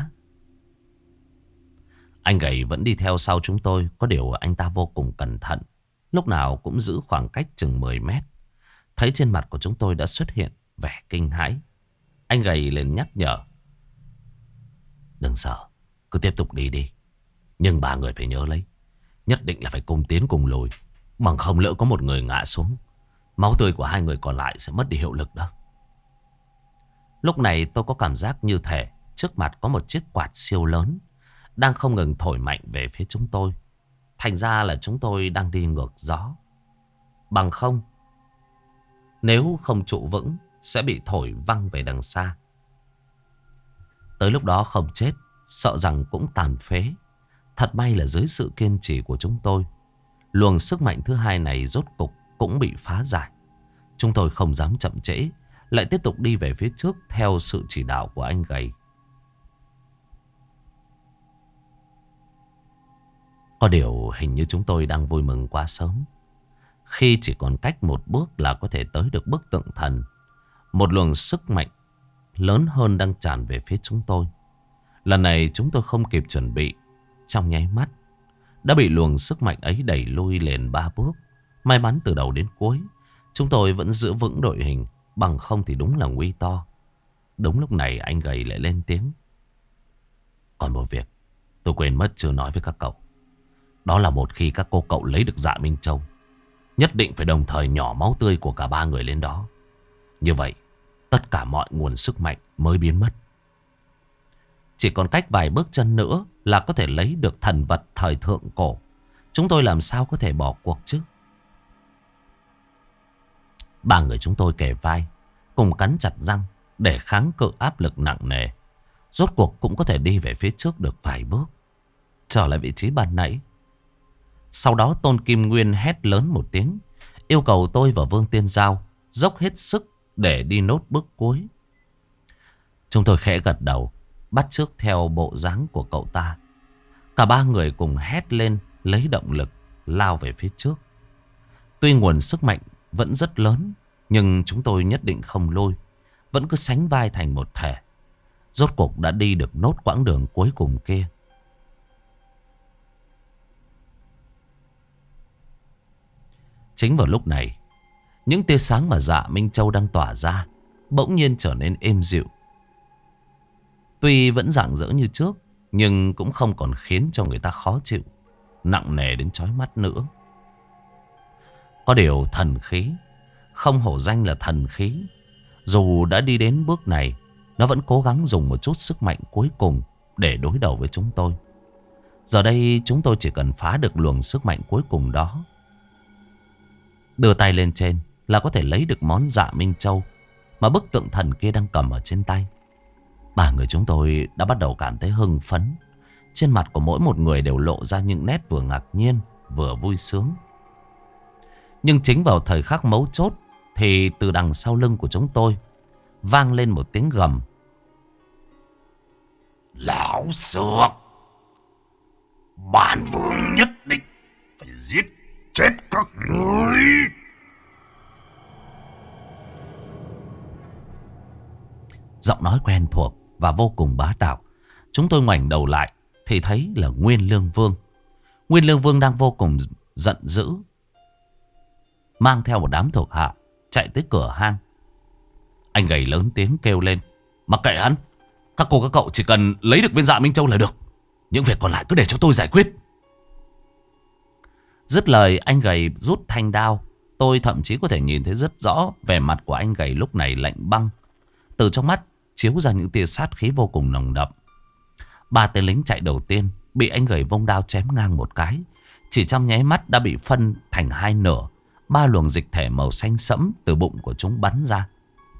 Anh gầy vẫn đi theo sau chúng tôi. Có điều anh ta vô cùng cẩn thận, lúc nào cũng giữ khoảng cách chừng 10 mét. Thấy trên mặt của chúng tôi đã xuất hiện vẻ kinh hãi, anh gầy lên nhắc nhở: đừng sợ, cứ tiếp tục đi đi. Nhưng ba người phải nhớ lấy, nhất định là phải cùng tiến cùng lùi. Bằng không lỡ có một người ngã xuống, máu tươi của hai người còn lại sẽ mất đi hiệu lực đó. Lúc này tôi có cảm giác như thể trước mặt có một chiếc quạt siêu lớn đang không ngừng thổi mạnh về phía chúng tôi. Thành ra là chúng tôi đang đi ngược gió. Bằng không, nếu không trụ vững sẽ bị thổi văng về đằng xa. Tới lúc đó không chết, sợ rằng cũng tàn phế. Thật may là dưới sự kiên trì của chúng tôi, luồng sức mạnh thứ hai này rốt cục cũng bị phá giải. Chúng tôi không dám chậm trễ, lại tiếp tục đi về phía trước theo sự chỉ đạo của anh gầy. Có điều hình như chúng tôi đang vui mừng quá sớm, khi chỉ còn cách một bước là có thể tới được bức tượng thần. Một luồng sức mạnh lớn hơn đang tràn về phía chúng tôi. Lần này chúng tôi không kịp chuẩn bị, trong nháy mắt đã bị luồng sức mạnh ấy đẩy lui liền 3 bước. May mắn từ đầu đến cuối chúng tôi vẫn giữ vững đội hình, bằng không thì đúng là nguy to. Đúng lúc này anh gầy lại lên tiếng: còn một việc tôi quên mất chưa nói với các cậu. Đó là một khi các cô cậu lấy được Dạ Minh Châu, nhất định phải đồng thời nhỏ máu tươi của cả ba người lên đó. Như vậy tất cả mọi nguồn sức mạnh mới biến mất. Chỉ còn cách vài bước chân nữa là có thể lấy được thần vật thời thượng cổ. Chúng tôi làm sao có thể bỏ cuộc chứ? Ba người chúng tôi kề vai, cùng cắn chặt răng để kháng cự áp lực nặng nề. Rốt cuộc cũng có thể đi về phía trước được vài bước, trở lại vị trí ban nãy. Sau đó Tôn Kim Nguyên hét lớn một tiếng, yêu cầu tôi và Vương Tiên Giao dốc hết sức để đi nốt bước cuối. Chúng tôi khẽ gật đầu, bắt chước theo bộ dáng của cậu ta. Cả ba người cùng hét lên lấy động lực lao về phía trước. Tuy nguồn sức mạnh vẫn rất lớn, nhưng chúng tôi nhất định không lùi, vẫn cứ sánh vai thành một thể. Rốt cuộc đã đi được nốt quãng đường cuối cùng kia. Chính vào lúc này, những tia sáng mà Dạ Minh Châu đang tỏa ra bỗng nhiên trở nên êm dịu. Tuy vẫn rạng rỡ như trước, nhưng cũng không còn khiến cho người ta khó chịu, nặng nề đến chói mắt nữa. Có điều thần khí không hổ danh là thần khí. Dù đã đi đến bước này, nó vẫn cố gắng dùng một chút sức mạnh cuối cùng để đối đầu với chúng tôi. Giờ đây chúng tôi chỉ cần phá được luồng sức mạnh cuối cùng đó, đưa tay lên trên là có thể lấy được món Dạ Minh Châu mà bức tượng thần kia đang cầm ở trên tay. Ba người chúng tôi đã bắt đầu cảm thấy hưng phấn. Trên mặt của mỗi một người đều lộ ra những nét vừa ngạc nhiên vừa vui sướng. Nhưng chính vào thời khắc mấu chốt thì từ đằng sau lưng của chúng tôi vang lên một tiếng gầm: lão xược, bản vương nhất định phải giết chết các ngươi. Giọng nói quen thuộc và vô cùng bá đạo. Chúng tôi ngoảnh đầu lại thì thấy là Nguyên Lương Vương. Nguyên Lương Vương đang vô cùng giận dữ, mang theo một đám thuộc hạ chạy tới cửa hang. Anh gầy lớn tiếng kêu lên: mặc kệ hắn, các cô các cậu chỉ cần lấy được viên Dạ Minh Châu là được. Những việc còn lại cứ để cho tôi giải quyết. Dứt lời, anh gầy rút thanh đao. Tôi thậm chí có thể nhìn thấy rất rõ vẻ mặt của anh gầy lúc này lạnh băng. Từ trong mắt chiếu ra những tia sát khí vô cùng nồng đậm. Ba tên lính chạy đầu tiên bị anh gầy vung đao chém ngang một cái, chỉ trong nháy mắt đã bị phân thành hai nửa. Ba luồng dịch thể màu xanh sẫm từ bụng của chúng bắn ra.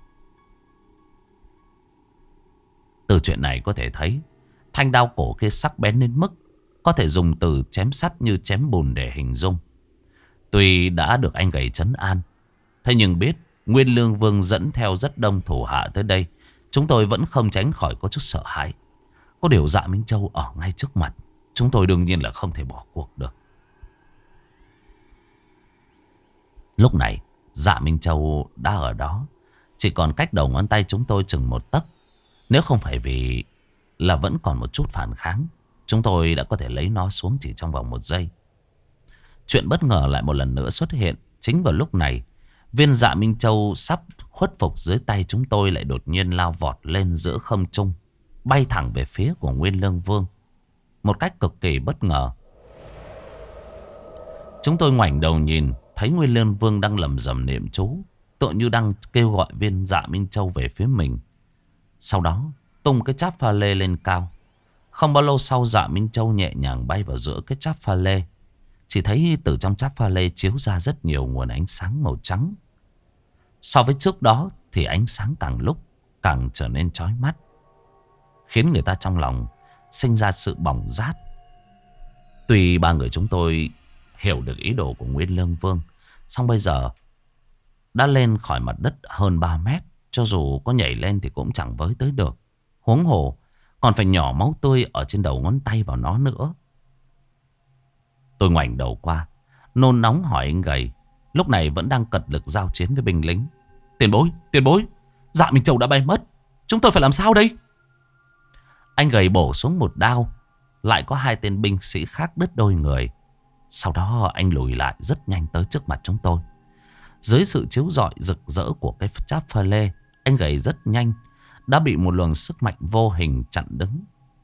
Từ chuyện này có thể thấy thanh đao cổ kia sắc bén đến mức có thể dùng từ chém sắt như chém bùn để hình dung. Tuy đã được anh gầy trấn an, thế nhưng biết Nguyên Lương Vương dẫn theo rất đông thủ hạ tới đây. Chúng tôi vẫn không tránh khỏi có chút sợ hãi. Có điều Dạ Minh Châu ở ngay trước mặt. Chúng tôi đương nhiên là không thể bỏ cuộc được. Lúc này Dạ Minh Châu đã ở đó. Chỉ còn cách đầu ngón tay chúng tôi chừng 1 tấc. Nếu không phải vì là vẫn còn một chút phản kháng, chúng tôi đã có thể lấy nó xuống chỉ trong vòng 1 giây. Chuyện bất ngờ lại một lần nữa xuất hiện. Chính vào lúc này, viên Dạ Minh Châu sắp khuất phục dưới tay chúng tôi lại đột nhiên lao vọt lên giữa không trung, bay thẳng về phía của Nguyên Lương Vương. Một cách cực kỳ bất ngờ. Chúng tôi ngoảnh đầu nhìn, thấy Nguyên Lương Vương đang lầm rầm niệm chú, tựa như đang kêu gọi viên Dạ Minh Châu về phía mình. Sau đó tung cái cháp pha lê lên cao. Không bao lâu sau, Dạ Minh Châu nhẹ nhàng bay vào giữa cái cháp pha lê. Chỉ thấy từ trong cháp pha lê chiếu ra rất nhiều nguồn ánh sáng màu trắng. So với trước đó thì ánh sáng càng lúc càng trở nên chói mắt, khiến người ta trong lòng sinh ra sự bỏng rát. Tuy ba người chúng tôi hiểu được ý đồ của Nguyên Lương Vương, song bây giờ đã lên khỏi mặt đất hơn 3 mét. Cho dù có nhảy lên thì cũng chẳng với tới được. Huống hồ còn phải nhỏ máu tươi ở trên đầu ngón tay vào nó nữa. Tôi ngoảnh đầu qua, nôn nóng hỏi anh gầy, lúc này vẫn đang cật lực giao chiến với binh lính. Tiền bối, Dạ Minh Châu đã bay mất. Chúng tôi phải làm sao đây? Anh gầy bổ xuống một đao. Lại có 2 tên binh sĩ khác đứt đôi người. Sau đó anh lùi lại rất nhanh tới trước mặt chúng tôi. Dưới sự chiếu rọi rực rỡ của cái cháp pha lê, anh gầy rất nhanh đã bị một luồng sức mạnh vô hình chặn đứng.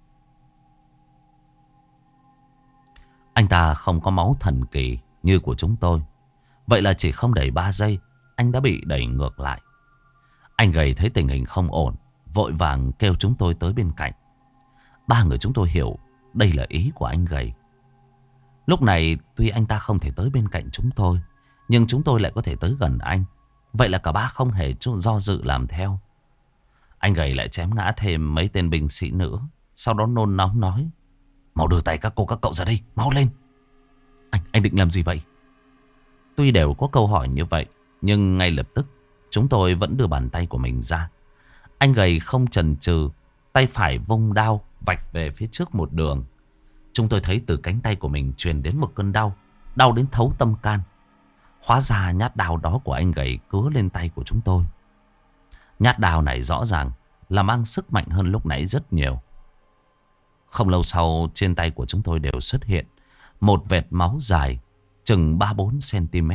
Anh ta không có máu thần kỳ như của chúng tôi. Vậy là chỉ không đầy 3 giây, anh đã bị đẩy ngược lại. Anh gầy thấy tình hình không ổn, vội vàng kêu chúng tôi tới bên cạnh. 3 người chúng tôi hiểu đây là ý của anh gầy. Lúc này tuy anh ta không thể tới bên cạnh chúng tôi, nhưng chúng tôi lại có thể tới gần anh. Vậy là cả 3 không hề do dự làm theo. Anh gầy lại chém ngã thêm mấy tên binh sĩ nữa. Sau đó nôn nóng nói: "Mau đưa tay các cô các cậu ra đây, mau lên." Anh định làm gì vậy? Tuy đều có câu hỏi như vậy, nhưng ngay lập tức chúng tôi vẫn đưa bàn tay của mình ra. Anh gầy không chần chừ, tay phải vung đao vạch về phía trước một đường. Chúng tôi thấy từ cánh tay của mình truyền đến một cơn đau, đau đến thấu tâm can. Hóa ra nhát đao đó của anh gầy cứa lên tay của chúng tôi. Nhát đao này rõ ràng là mang sức mạnh hơn lúc nãy rất nhiều. Không lâu sau, trên tay của chúng tôi đều xuất hiện một vệt máu dài chừng 3-4 cm.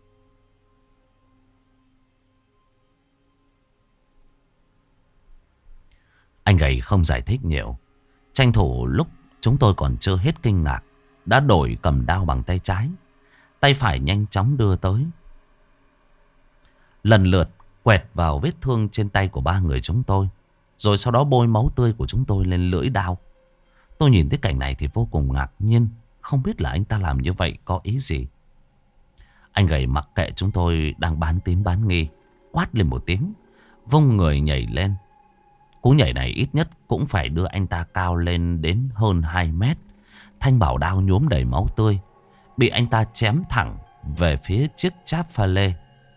Anh gầy không giải thích nhiều, tranh thủ lúc chúng tôi còn chưa hết kinh ngạc, đã đổi cầm đao bằng tay trái. Tay phải nhanh chóng đưa tới, lần lượt quẹt vào vết thương trên tay của 3 người chúng tôi, rồi sau đó bôi máu tươi của chúng tôi lên lưỡi đao. Tôi nhìn thấy cảnh này thì vô cùng ngạc nhiên, không biết là anh ta làm như vậy có ý gì. Anh gầy mặc kệ chúng tôi đang bán tín bán nghi, quát lên một tiếng, vung người nhảy lên. Cú nhảy này ít nhất cũng phải đưa anh ta cao lên đến hơn 2 mét. Thanh bảo đao nhuốm đầy máu tươi bị anh ta chém thẳng về phía chiếc cháp pha lê.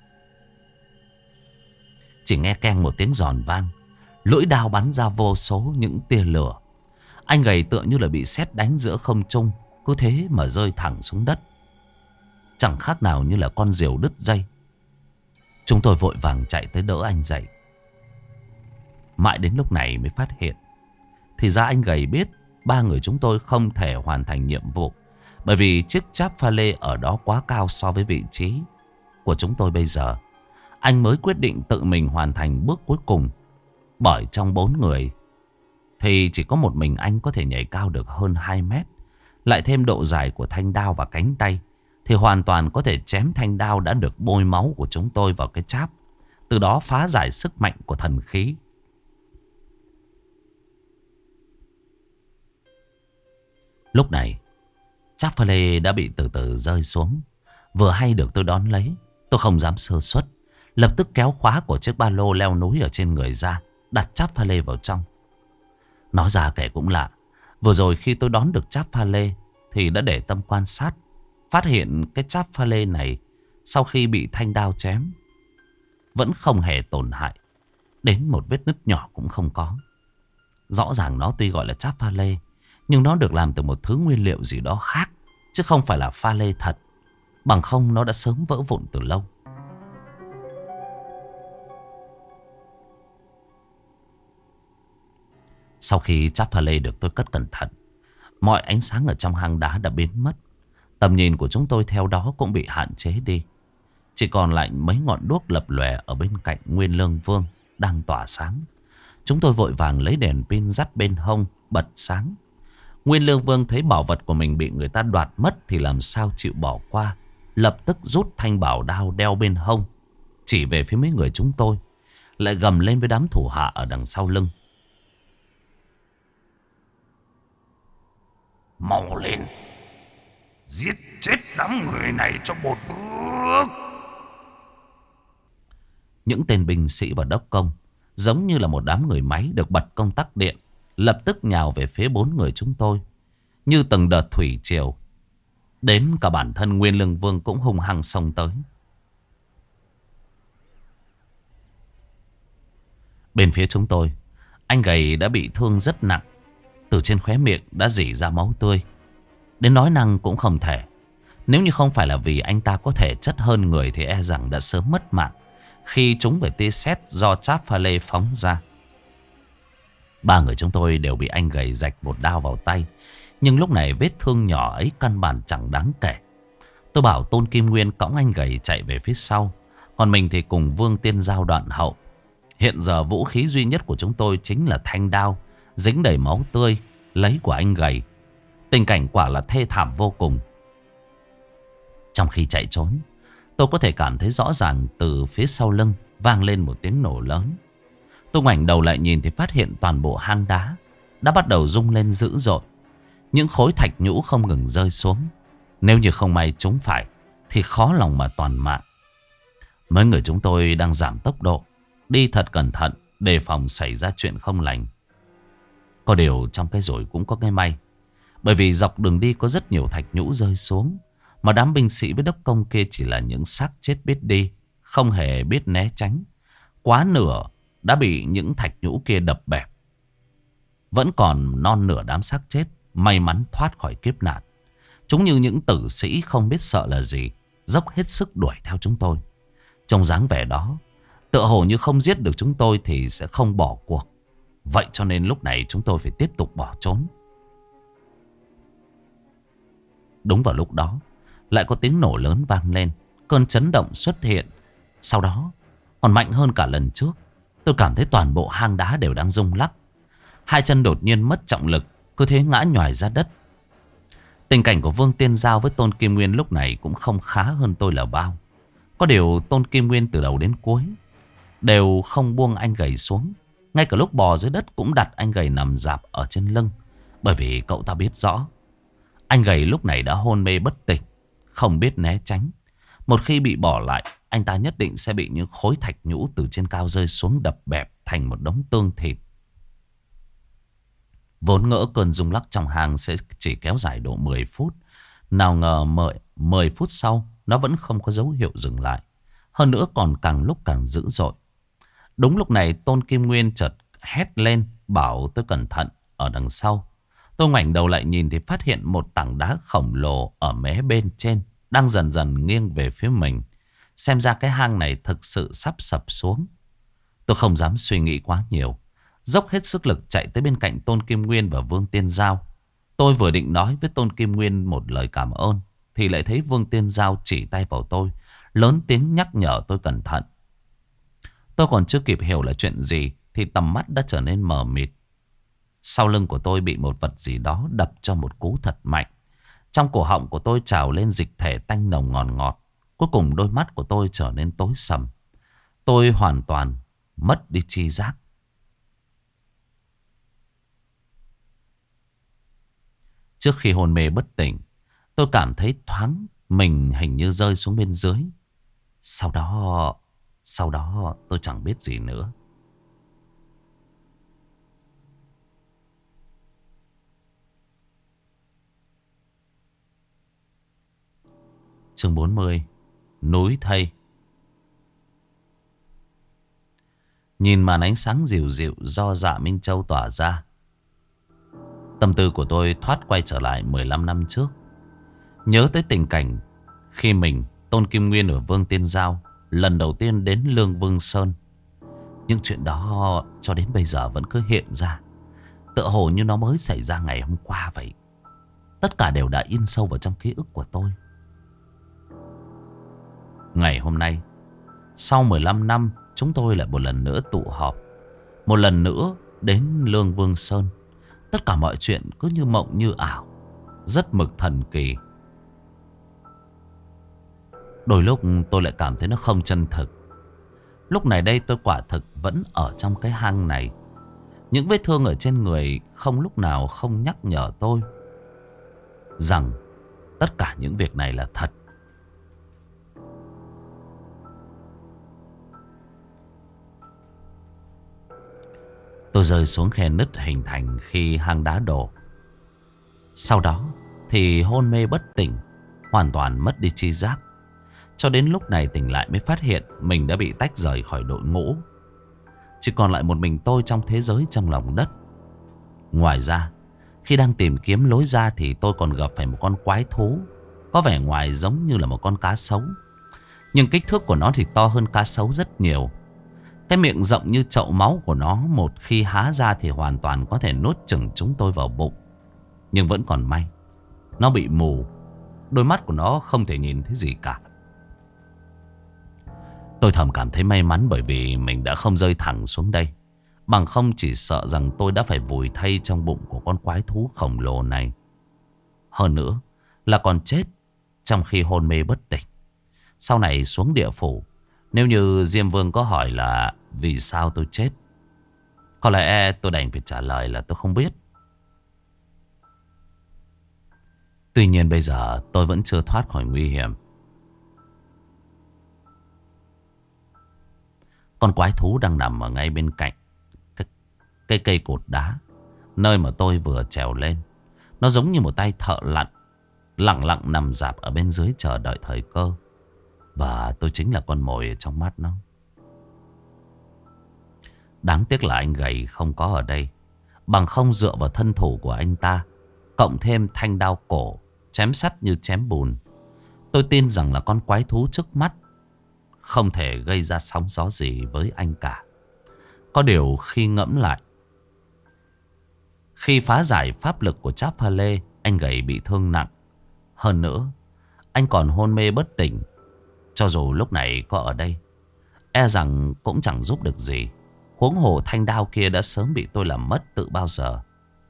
Chỉ nghe keng một tiếng giòn vang, lưỡi đao bắn ra vô số những tia lửa. Anh gầy tựa như là bị sét đánh giữa không trung, cứ thế mà rơi thẳng xuống đất, chẳng khác nào như là con diều đứt dây. Chúng tôi vội vàng chạy tới đỡ anh dậy. Mãi đến lúc này mới phát hiện, thì ra anh gầy biết 3 người chúng tôi không thể hoàn thành nhiệm vụ, bởi vì chiếc cháp pha lê ở đó quá cao so với vị trí của chúng tôi bây giờ. Anh mới quyết định tự mình hoàn thành bước cuối cùng. Bởi trong 4 người thì chỉ có một mình anh có thể nhảy cao được hơn 2 mét. Lại thêm độ dài của thanh đao và cánh tay, thì hoàn toàn có thể chém thanh đao đã được bôi máu của chúng tôi vào cái cháp, từ đó phá giải sức mạnh của thần khí. Lúc này cháp pha lê đã bị từ từ rơi xuống. Vừa hay được tôi đón lấy, tôi không dám sơ suất, lập tức kéo khóa của chiếc ba lô leo núi ở trên người ra, đặt cháp pha lê vào trong. Nói ra kể cũng lạ, vừa rồi khi tôi đón được cháp pha lê thì đã để tâm quan sát, phát hiện cái cháp pha lê này sau khi bị thanh đao chém vẫn không hề tổn hại. Đến một vết nứt nhỏ cũng không có. Rõ ràng nó tuy gọi là cháp pha lê, nhưng nó được làm từ một thứ nguyên liệu gì đó khác, chứ không phải là pha lê thật. Bằng không nó đã sớm vỡ vụn từ lâu. Sau khi cháp pha lê được tôi cất cẩn thận, mọi ánh sáng ở trong hang đá đã biến mất. Tầm nhìn của chúng tôi theo đó cũng bị hạn chế đi. Chỉ còn lại mấy ngọn đuốc lập lòe ở bên cạnh Nguyên Lương Vương đang tỏa sáng. Chúng tôi vội vàng lấy đèn pin dắt bên hông bật sáng. Nguyên Lương Vương thấy bảo vật của mình bị người ta đoạt mất thì làm sao chịu bỏ qua. Lập tức rút thanh bảo đao đeo bên hông, chỉ về phía mấy người chúng tôi, lại gầm lên với đám thủ hạ ở đằng sau lưng. Mau lên, giết chết đám người này cho một bước. Những tên binh sĩ và đốc công giống như là một đám người máy được bật công tắc điện, lập tức nhào về phía bốn người chúng tôi như từng đợt thủy triều. Đến cả bản thân Nguyên Lương Vương cũng hung hăng xông tới. Bên phía chúng tôi, anh gầy đã bị thương rất nặng, từ trên khóe miệng đã rỉ ra máu tươi, đến nói năng cũng không thể. Nếu như không phải là vì anh ta có thể chất hơn người thì e rằng đã sớm mất mạng khi chúng phải tia sét do cháp pha lê phóng ra. Ba người chúng tôi đều bị anh gầy rạch một đao vào tay, nhưng lúc này vết thương nhỏ ấy căn bản chẳng đáng kể. Tôi bảo Tôn Kim Nguyên cõng anh gầy chạy về phía sau, còn mình thì cùng Vương Tiên Giao đoạn hậu. Hiện giờ vũ khí duy nhất của chúng tôi chính là thanh đao dính đầy máu tươi lấy của anh gầy. Tình cảnh quả là thê thảm vô cùng. Trong khi chạy trốn, tôi có thể cảm thấy rõ ràng từ phía sau lưng vang lên một tiếng nổ lớn. Tôi ngoảnh đầu lại nhìn thì phát hiện toàn bộ hang đá đã bắt đầu rung lên dữ dội. Những khối thạch nhũ không ngừng rơi xuống. Nếu như không may chúng phải thì khó lòng mà toàn mạng. Mấy người chúng tôi đang giảm tốc độ, đi thật cẩn thận, đề phòng xảy ra chuyện không lành. Có điều trong cái rồi cũng có cái may, bởi vì dọc đường đi có rất nhiều thạch nhũ rơi xuống, mà đám binh sĩ với đốc công kia chỉ là những xác chết biết đi, không hề biết né tránh. Quá nửa đã bị những thạch nhũ kia đập bẹp. Vẫn còn non nửa đám xác chết may mắn thoát khỏi kiếp nạn. Chúng như những tử sĩ không biết sợ là gì, dốc hết sức đuổi theo chúng tôi. Trong dáng vẻ đó, tựa hồ như không giết được chúng tôi thì sẽ không bỏ cuộc. Vậy cho nên lúc này chúng tôi phải tiếp tục bỏ trốn. Đúng vào lúc đó, lại có tiếng nổ lớn vang lên. Cơn chấn động xuất hiện. Sau đó, còn mạnh hơn cả lần trước. Tôi cảm thấy toàn bộ hang đá đều đang rung lắc. Hai chân đột nhiên mất trọng lực, cứ thế ngã nhòi ra đất. Tình cảnh của Vương Tiên Giao với Tôn Kim Nguyên lúc này cũng không khá hơn tôi là bao. Có điều Tôn Kim Nguyên từ đầu đến cuối đều không buông anh gầy xuống. Ngay cả lúc bò dưới đất cũng đặt anh gầy nằm rạp ở trên lưng. Bởi vì cậu ta biết rõ anh gầy lúc này đã hôn mê bất tỉnh, không biết né tránh. Một khi bị bỏ lại, anh ta nhất định sẽ bị những khối thạch nhũ từ trên cao rơi xuống đập bẹp thành một đống tương thịt. Vốn ngỡ cơn rung lắc trong hang sẽ chỉ kéo dài độ 10 phút. Nào ngờ 10 phút sau nó vẫn không có dấu hiệu dừng lại. Hơn nữa còn càng lúc càng dữ dội. Đúng lúc này Tôn Kim Nguyên chợt hét lên bảo tôi cẩn thận ở đằng sau. Tôi ngoảnh đầu lại nhìn thì phát hiện một tảng đá khổng lồ ở mé bên trên đang dần dần nghiêng về phía mình. Xem ra cái hang này thực sự sắp sập xuống. Tôi không dám suy nghĩ quá nhiều, dốc hết sức lực chạy tới bên cạnh Tôn Kim Nguyên và Vương Tiên Giao. Tôi vừa định nói với Tôn Kim Nguyên một lời cảm ơn thì lại thấy Vương Tiên Giao chỉ tay vào tôi, lớn tiếng nhắc nhở tôi cẩn thận. Tôi còn chưa kịp hiểu là chuyện gì thì tầm mắt đã trở nên mờ mịt. Sau lưng của tôi bị một vật gì đó đập cho một cú thật mạnh. Trong cổ họng của tôi trào lên dịch thể tanh nồng ngọt ngọt. Cuối cùng đôi mắt của tôi trở nên tối sầm. Tôi hoàn toàn mất đi tri giác. Trước khi hôn mê bất tỉnh, tôi cảm thấy thoáng mình hình như rơi xuống bên dưới. Sau đó tôi chẳng biết gì nữa. Chương 40. Núi thây. Nhìn màn ánh sáng dịu dịu do Dạ Minh Châu tỏa ra, tâm tư của tôi thoát quay trở lại 15 năm trước. Nhớ tới tình cảnh khi mình, Tôn Kim Nguyên ở Vương Tiên Giao, lần đầu tiên đến Lương Vương Sơn. Nhưng chuyện đó cho đến bây giờ vẫn cứ hiện ra, tựa hồ như nó mới xảy ra ngày hôm qua vậy. Tất cả đều đã in sâu vào trong ký ức của tôi. Ngày hôm nay, sau 15 năm, chúng tôi lại một lần nữa tụ họp. Một lần nữa đến Lương Vương Sơn. Tất cả mọi chuyện cứ như mộng như ảo, rất mực thần kỳ. Đôi lúc tôi lại cảm thấy nó không chân thực. Lúc này đây tôi quả thực vẫn ở trong cái hang này. Những vết thương ở trên người không lúc nào không nhắc nhở tôi rằng tất cả những việc này là thật. Tôi rơi xuống khe nứt hình thành khi hang đá đổ. Sau đó thì hôn mê bất tỉnh, hoàn toàn mất đi tri giác. Cho đến lúc này tỉnh lại mới phát hiện mình đã bị tách rời khỏi đội ngũ. Chỉ còn lại một mình tôi trong thế giới trong lòng đất. Ngoài ra, khi đang tìm kiếm lối ra thì tôi còn gặp phải một con quái thú. Có vẻ ngoài giống như là một con cá sấu, nhưng kích thước của nó thì to hơn cá sấu rất nhiều. Cái miệng rộng như chậu máu của nó một khi há ra thì hoàn toàn có thể nuốt chửng chúng tôi vào bụng. Nhưng vẫn còn may, nó bị mù. Đôi mắt của nó không thể nhìn thấy gì cả. Tôi thầm cảm thấy may mắn bởi vì mình đã không rơi thẳng xuống đây. Bằng không chỉ sợ rằng tôi đã phải vùi thay trong bụng của con quái thú khổng lồ này. Hơn nữa là còn chết trong khi hôn mê bất tỉnh. Sau này xuống địa phủ, nếu như Diêm Vương có hỏi là vì sao tôi chết, có lẽ tôi đành phải trả lời là tôi không biết. Tuy nhiên bây giờ tôi vẫn chưa thoát khỏi nguy hiểm. Con quái thú đang nằm ở ngay bên cạnh cái cây cột đá, nơi mà tôi vừa trèo lên. Nó giống như một tay thợ lặn, lặng lặng nằm rạp ở bên dưới chờ đợi thời cơ. Và tôi chính là con mồi ở trong mắt nó. Đáng tiếc là anh gầy không có ở đây. Bằng không dựa vào thân thủ của anh ta, cộng thêm thanh đao cổ chém sắt như chém bùn, tôi tin rằng là con quái thú trước mắt không thể gây ra sóng gió gì với anh cả. Có điều khi ngẫm lại, khi phá giải pháp lực của Cháp Pha Lê, anh gầy bị thương nặng. Hơn nữa, anh còn hôn mê bất tỉnh. Cho dù lúc này có ở đây, e rằng cũng chẳng giúp được gì. Huống hồ thanh đao kia đã sớm bị tôi làm mất từ bao giờ.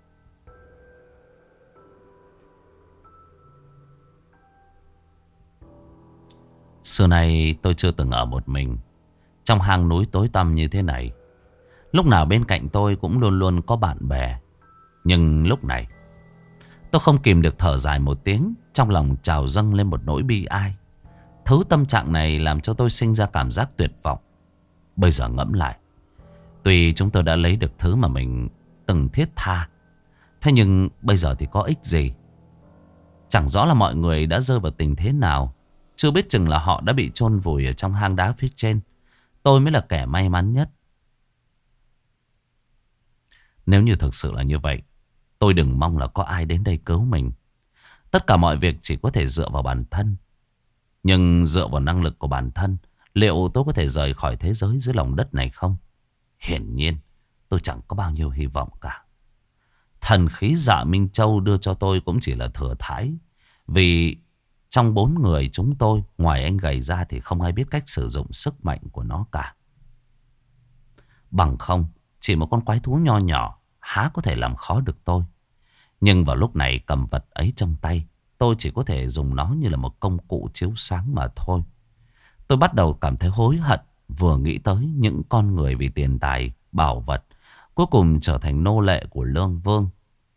Xưa nay tôi chưa từng ở một mình trong hang núi tối tăm như thế này. Lúc nào bên cạnh tôi cũng luôn luôn có bạn bè. Nhưng lúc này tôi không kìm được thở dài một tiếng. Trong lòng trào dâng lên một nỗi bi ai. Thứ tâm trạng này làm cho tôi sinh ra cảm giác tuyệt vọng. Bây giờ ngẫm lại, tuy chúng tôi đã lấy được thứ mà mình từng thiết tha, thế nhưng bây giờ thì có ích gì? Chẳng rõ là mọi người đã rơi vào tình thế nào. Chưa biết chừng là họ đã bị chôn vùi ở trong hang đá phía trên. Tôi mới là kẻ may mắn nhất. Nếu như thực sự là như vậy, tôi đừng mong là có ai đến đây cứu mình. Tất cả mọi việc chỉ có thể dựa vào bản thân. Nhưng dựa vào năng lực của bản thân, liệu tôi có thể rời khỏi thế giới dưới lòng đất này không? Hiển nhiên tôi chẳng có bao nhiêu hy vọng cả. Thần khí Dạ Minh Châu đưa cho tôi cũng chỉ là thừa thãi. Vì trong 4 người chúng tôi, ngoài anh gầy ra thì không ai biết cách sử dụng sức mạnh của nó cả. Bằng không, chỉ một con quái thú nho nhỏ há có thể làm khó được tôi. Nhưng vào lúc này cầm vật ấy trong tay, tôi chỉ có thể dùng nó như là một công cụ chiếu sáng mà thôi. Tôi bắt đầu cảm thấy hối hận vừa nghĩ tới những con người vì tiền tài, bảo vật cuối cùng trở thành nô lệ của Lương Vương.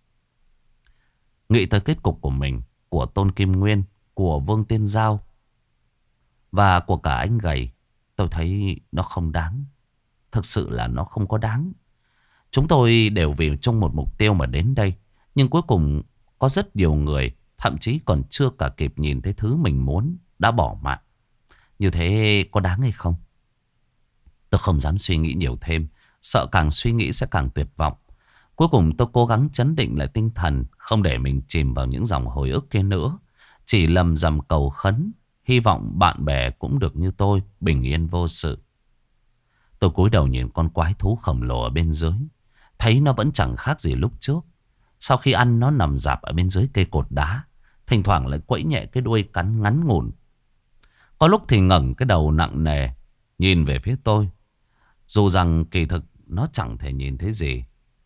Nghĩ tới kết cục của mình, của Tôn Kim Nguyên, của Vương Tiên Giao và của cả anh gầy, tôi thấy nó không đáng. Thực sự là nó không có đáng. Chúng tôi đều vì chung một mục tiêu mà đến đây. Nhưng cuối cùng có rất nhiều người, thậm chí còn chưa cả kịp nhìn thấy thứ mình muốn, đã bỏ mạng. Như thế có đáng hay không? Tôi không dám suy nghĩ nhiều thêm, sợ càng suy nghĩ sẽ càng tuyệt vọng. Cuối cùng tôi cố gắng trấn định lại tinh thần, không để mình chìm vào những dòng hồi ức kia nữa. Chỉ lầm rầm cầu khấn, hy vọng bạn bè cũng được như tôi, bình yên vô sự. Tôi cúi đầu nhìn con quái thú khổng lồ ở bên dưới. Thấy nó vẫn chẳng khác gì lúc trước. Sau khi ăn nó nằm rạp ở bên dưới cây cột đá. Thỉnh thoảng lại quẫy nhẹ cái đuôi cắn ngắn ngủn. Có lúc thì ngẩng cái đầu nặng nề nhìn về phía tôi. Dù rằng kỳ thực nó chẳng thể nhìn thấy gì.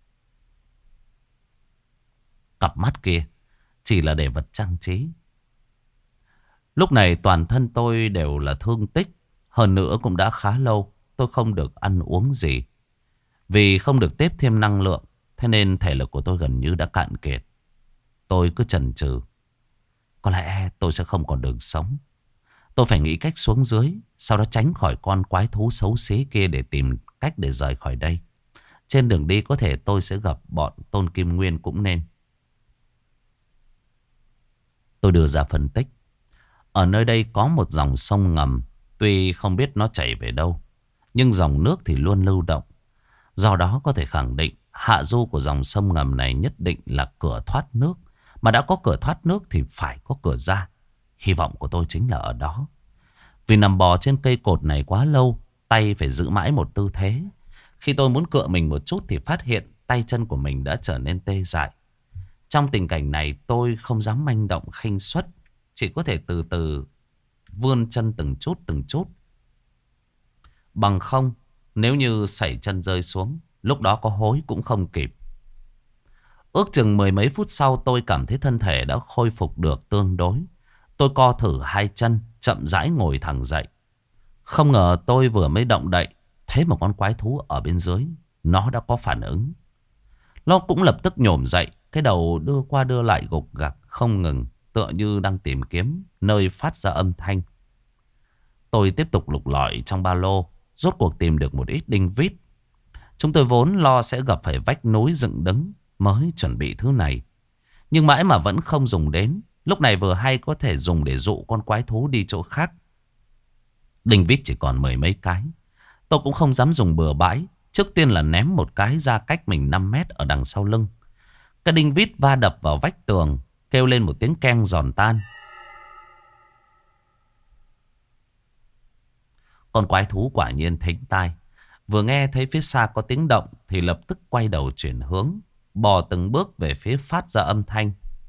Cặp mắt kia chỉ là để vật trang trí. Lúc này toàn thân tôi đều là thương tích. Hơn nữa cũng đã khá lâu tôi không được ăn uống gì. Vì không được tiếp thêm năng lượng, thế nên thể lực của tôi gần như đã cạn kiệt. Tôi cứ chần chừ. Có lẽ tôi sẽ không còn đường sống. Tôi phải nghĩ cách xuống dưới, sau đó tránh khỏi con quái thú xấu xí kia để tìm cách để rời khỏi đây. Trên đường đi có thể tôi sẽ gặp bọn Tôn Kim Nguyên cũng nên. Tôi đưa ra phân tích. Ở nơi đây có một dòng sông ngầm. Tuy không biết nó chảy về đâu, nhưng dòng nước thì luôn lưu động. Do đó có thể khẳng định hạ du của dòng sông ngầm này nhất định là cửa thoát nước. Mà đã có cửa thoát nước thì phải có cửa ra. Hy vọng của tôi chính là ở đó. Vì nằm bò trên cây cột này quá lâu, tay phải giữ mãi một tư thế. Khi tôi muốn cựa mình một chút thì phát hiện tay chân của mình đã trở nên tê dại. Trong tình cảnh này tôi không dám manh động khinh suất. Chỉ có thể từ từ vươn chân từng chút. Bằng không, nếu như sẩy chân rơi xuống, lúc đó có hối cũng không kịp. Ước chừng mười mấy phút sau tôi cảm thấy thân thể đã khôi phục được tương đối. Tôi co thử hai chân, chậm rãi ngồi thẳng dậy. Không ngờ tôi vừa mới động đậy, thấy một con quái thú ở bên dưới. Nó đã có phản ứng. Nó cũng lập tức nhổm dậy, cái đầu đưa qua đưa lại gục gặc không ngừng, tựa như đang tìm kiếm nơi phát ra âm thanh. Tôi tiếp tục lục lọi trong ba lô, rốt cuộc tìm được một ít đinh vít. Chúng tôi vốn lo sẽ gặp phải vách núi dựng đứng mới chuẩn bị thứ này. Nhưng mãi mà vẫn không dùng đến. Lúc này vừa hay có thể dùng để dụ con quái thú đi chỗ khác. Đinh vít chỉ còn mười mấy cái. Tôi cũng không dám dùng bừa bãi. Trước tiên là ném một cái ra cách mình 5 mét ở đằng sau lưng. Cái đinh vít va đập vào vách tường, kêu lên một tiếng keng giòn tan. Con quái thú quả nhiên thính tai. Vừa nghe thấy phía xa có tiếng động thì lập tức quay đầu chuyển hướng, bò từng bước về phía phát ra âm thanh.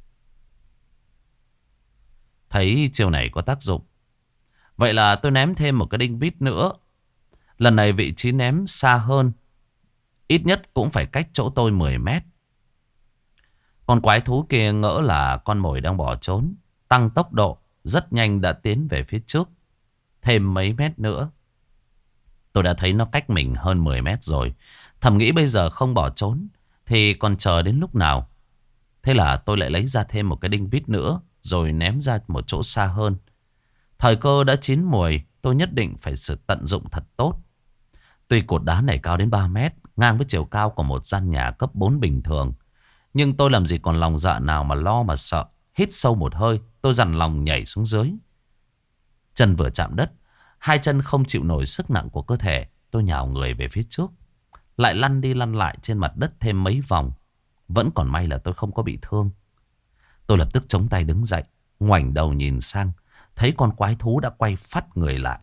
Thấy chiều này có tác dụng, vậy là tôi ném thêm một cái đinh vít nữa. Lần này vị trí ném xa hơn, ít nhất cũng phải cách chỗ tôi 10 mét. Con quái thú kia ngỡ là con mồi đang bỏ trốn, tăng tốc độ, rất nhanh đã tiến về phía trước. Thêm mấy mét nữa, tôi đã thấy nó cách mình hơn 10 mét rồi. Thầm nghĩ bây giờ không bỏ trốn thì còn chờ đến lúc nào. Thế là tôi lại lấy ra thêm một cái đinh vít nữa, rồi ném ra một chỗ xa hơn. Thời cơ đã chín muồi, tôi nhất định phải sự tận dụng thật tốt. Tuy cột đá này cao đến 3 mét, ngang với chiều cao của một gian nhà cấp 4 bình thường, nhưng tôi làm gì còn lòng dạ nào mà lo mà sợ. Hít sâu một hơi, tôi dằn lòng nhảy xuống dưới. Chân vừa chạm đất, hai chân không chịu nổi sức nặng của cơ thể. Tôi nhào người về phía trước, lại lăn đi lăn lại trên mặt đất thêm mấy vòng. Vẫn còn may là tôi không có bị thương. Tôi lập tức chống tay đứng dậy, ngoảnh đầu nhìn sang, thấy con quái thú đã quay phắt người lại.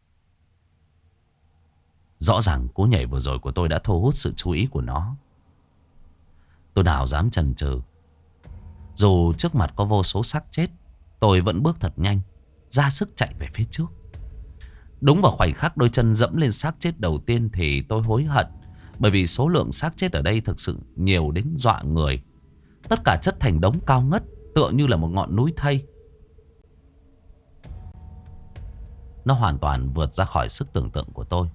Rõ ràng cú nhảy vừa rồi của tôi đã thu hút sự chú ý của nó. Tôi nào dám chần chừ. Dù trước mặt có vô số xác chết, tôi vẫn bước thật nhanh, ra sức chạy về phía trước. Đúng vào khoảnh khắc đôi chân dẫm lên xác chết đầu tiên thì tôi hối hận. Bởi vì số lượng xác chết ở đây thực sự nhiều đến dọa người. Tất cả chất thành đống cao ngất, tựa như là một ngọn núi thây. Nó hoàn toàn vượt ra khỏi sức tưởng tượng của tôi.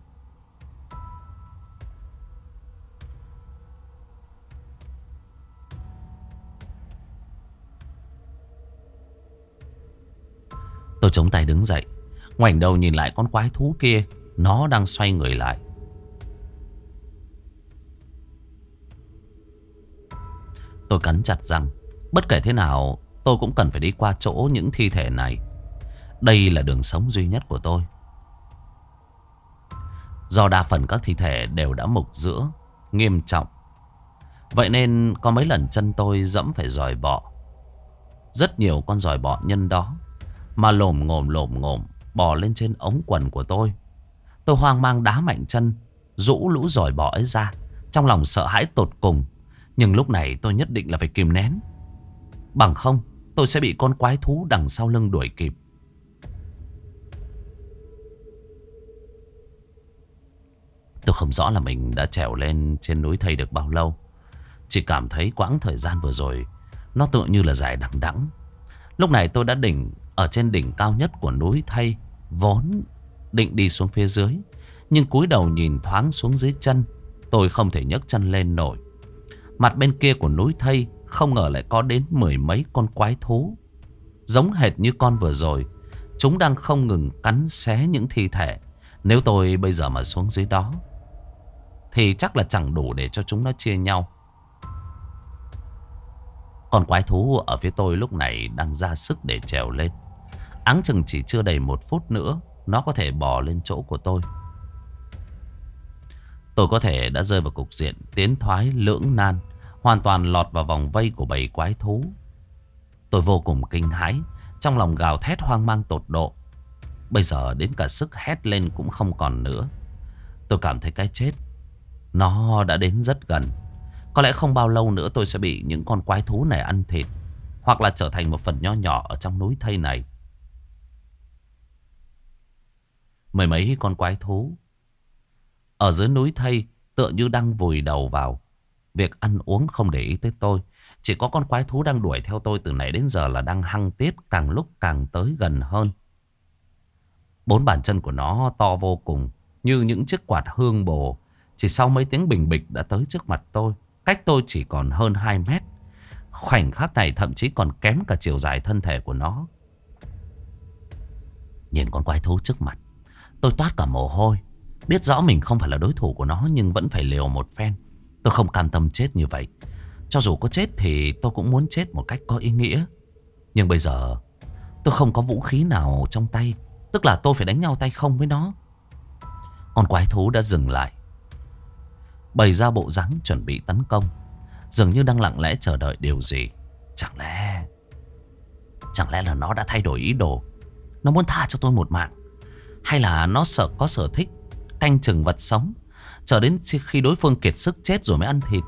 Tôi chống tay đứng dậy, ngoảnh đầu nhìn lại con quái thú kia. Nó đang xoay người lại. Tôi cắn chặt răng. Bất kể thế nào tôi cũng cần phải đi qua chỗ những thi thể này. Đây là đường sống duy nhất của tôi. Do đa phần các thi thể đều đã mục rữa nghiêm trọng, vậy nên có mấy lần chân tôi dẫm phải giòi bọ. Rất nhiều con giòi bọ nhân đó mà lồm ngồm bò lên trên ống quần của tôi. Tôi hoang mang đá mạnh chân, rũ lũ giòi bọ ấy ra, trong lòng sợ hãi tột cùng. Nhưng lúc này tôi nhất định là phải kìm nén, bằng không tôi sẽ bị con quái thú đằng sau lưng đuổi kịp. Tôi không rõ là mình đã trèo lên trên núi thây được bao lâu. Chỉ cảm thấy quãng thời gian vừa rồi nó tựa như là dài đằng đẵng. Lúc này tôi đã ở trên đỉnh cao nhất của núi thây, vốn định đi xuống phía dưới. Nhưng cúi đầu nhìn thoáng xuống dưới chân, tôi không thể nhấc chân lên nổi. Mặt bên kia của núi thây không ngờ lại có đến 10 mấy con quái thú, giống hệt như con vừa rồi. Chúng đang không ngừng cắn xé những thi thể. Nếu tôi bây giờ mà xuống dưới đó thì chắc là chẳng đủ để cho chúng nó chia nhau. Con quái thú ở phía tôi lúc này đang ra sức để trèo lên. Áng chừng chỉ chưa đầy 1 phút nữa nó có thể bò lên chỗ của tôi. Tôi có thể đã rơi vào cục diện tiến thoái lưỡng nan, hoàn toàn lọt vào vòng vây của bầy quái thú. Tôi vô cùng kinh hãi, trong lòng gào thét hoang mang tột độ. Bây giờ đến cả sức hét lên cũng không còn nữa. Tôi cảm thấy cái chết nó đã đến rất gần. Có lẽ không bao lâu nữa tôi sẽ bị những con quái thú này ăn thịt, hoặc là trở thành một phần nho nhỏ ở trong núi thây này. Mười mấy con quái thú ở dưới núi thây tựa như đang vùi đầu vào việc ăn uống, không để ý tới tôi. Chỉ có con quái thú đang đuổi theo tôi từ nãy đến giờ là đang hăng tiết, càng lúc càng tới gần hơn. 4 bàn chân của nó to vô cùng, như những chiếc quạt hương bồ. Chỉ sau mấy tiếng bình bịch đã tới trước mặt tôi, cách tôi chỉ còn hơn 2 mét. Khoảnh khắc này thậm chí còn kém cả chiều dài thân thể của nó. Nhìn con quái thú trước mặt, tôi toát cả mồ hôi. Biết rõ mình không phải là đối thủ của nó, nhưng vẫn phải liều một phen. Tôi không cam tâm chết như vậy. Cho dù có chết thì tôi cũng muốn chết một cách có ý nghĩa. Nhưng bây giờ tôi không có vũ khí nào trong tay, tức là tôi phải đánh nhau tay không với nó. Con quái thú đã dừng lại, bày ra bộ dáng chuẩn bị tấn công, dường như đang lặng lẽ chờ đợi điều gì. Chẳng lẽ là nó đã thay đổi ý đồ? Nó muốn tha cho tôi một mạng, hay là nó có sở thích canh chừng vật sống, chờ đến khi đối phương kiệt sức chết rồi mới ăn thịt?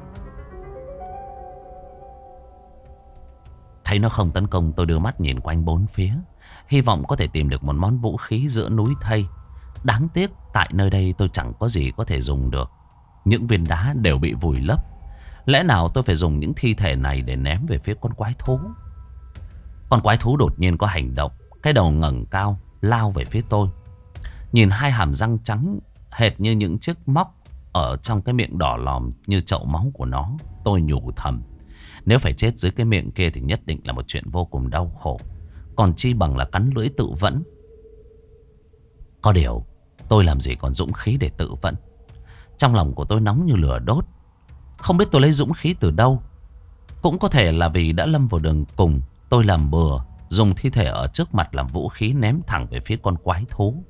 Thấy nó không tấn công, tôi đưa mắt nhìn quanh bốn phía, hy vọng có thể tìm được một món vũ khí giữa núi thây. Đáng tiếc tại nơi đây tôi chẳng có gì có thể dùng được. Những viên đá đều bị vùi lấp. Lẽ nào tôi phải dùng những thi thể này để ném về phía con quái thú? Con quái thú đột nhiên có hành động, cái đầu ngẩng cao lao về phía tôi. Nhìn hai hàm răng trắng hệt như những chiếc móc ở trong cái miệng đỏ lòm như chậu máu của nó, tôi nhủ thầm, nếu phải chết dưới cái miệng kia thì nhất định là một chuyện vô cùng đau khổ, còn chi bằng là cắn lưỡi tự vẫn. Có điều tôi làm gì còn dũng khí để tự vẫn. Trong lòng của tôi nóng như lửa đốt. Không biết tôi lấy dũng khí từ đâu. Cũng có thể là vì đã lâm vào đường cùng, tôi làm bừa, dùng thi thể ở trước mặt làm vũ khí ném thẳng về phía con quái thú.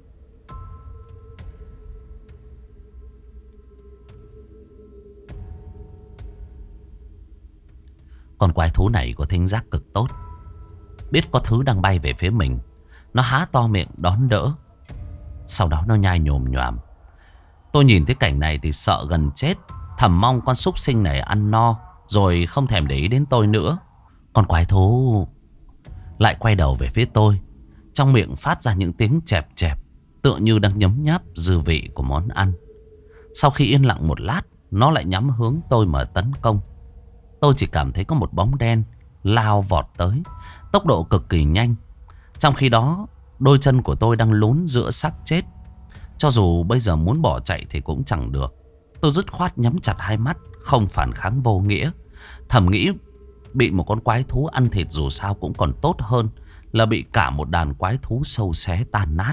Con quái thú này có thính giác cực tốt, biết có thứ đang bay về phía mình. Nó há to miệng đón đỡ, sau đó nó nhai nhồm nhoàm. Tôi nhìn thấy cảnh này thì sợ gần chết, thầm mong con súc sinh này ăn no rồi không thèm để ý đến tôi nữa. Con quái thú lại quay đầu về phía tôi, trong miệng phát ra những tiếng chẹp chẹp, tựa như đang nhấm nháp dư vị của món ăn. Sau khi yên lặng một lát, nó lại nhắm hướng tôi mà tấn công. Tôi chỉ cảm thấy có một bóng đen lao vọt tới, tốc độ cực kỳ nhanh. Trong khi đó, đôi chân của tôi đang lún giữa xác chết. Cho dù bây giờ muốn bỏ chạy thì cũng chẳng được. Tôi dứt khoát nhắm chặt hai mắt, không phản kháng vô nghĩa. Thầm nghĩ bị một con quái thú ăn thịt dù sao cũng còn tốt hơn là bị cả một đàn quái thú sâu xé tan nát.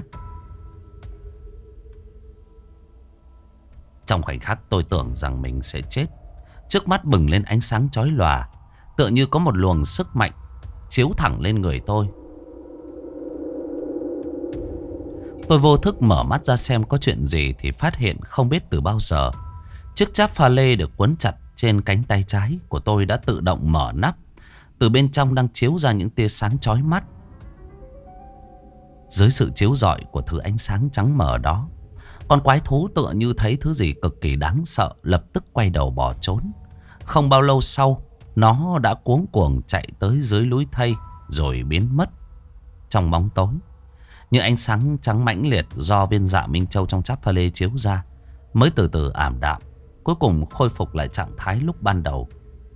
Trong khoảnh khắc tôi tưởng rằng mình sẽ chết, trước mắt bừng lên ánh sáng chói lòa, tựa như có một luồng sức mạnh chiếu thẳng lên người tôi. Tôi vô thức mở mắt ra xem có chuyện gì thì phát hiện không biết từ bao giờ chiếc cháp pha lê được quấn chặt trên cánh tay trái của tôi đã tự động mở nắp. Từ bên trong đang chiếu ra những tia sáng chói mắt. Dưới sự chiếu rọi của thứ ánh sáng trắng mờ đó, con quái thú tựa như thấy thứ gì cực kỳ đáng sợ, lập tức quay đầu bỏ trốn. Không bao lâu sau, nó đã cuống cuồng chạy tới dưới núi thây rồi biến mất trong bóng tối. Những ánh sáng trắng mãnh liệt do viên dạ Minh Châu trong cháp pha lê chiếu ra mới từ từ ảm đạm, cuối cùng khôi phục lại trạng thái lúc ban đầu.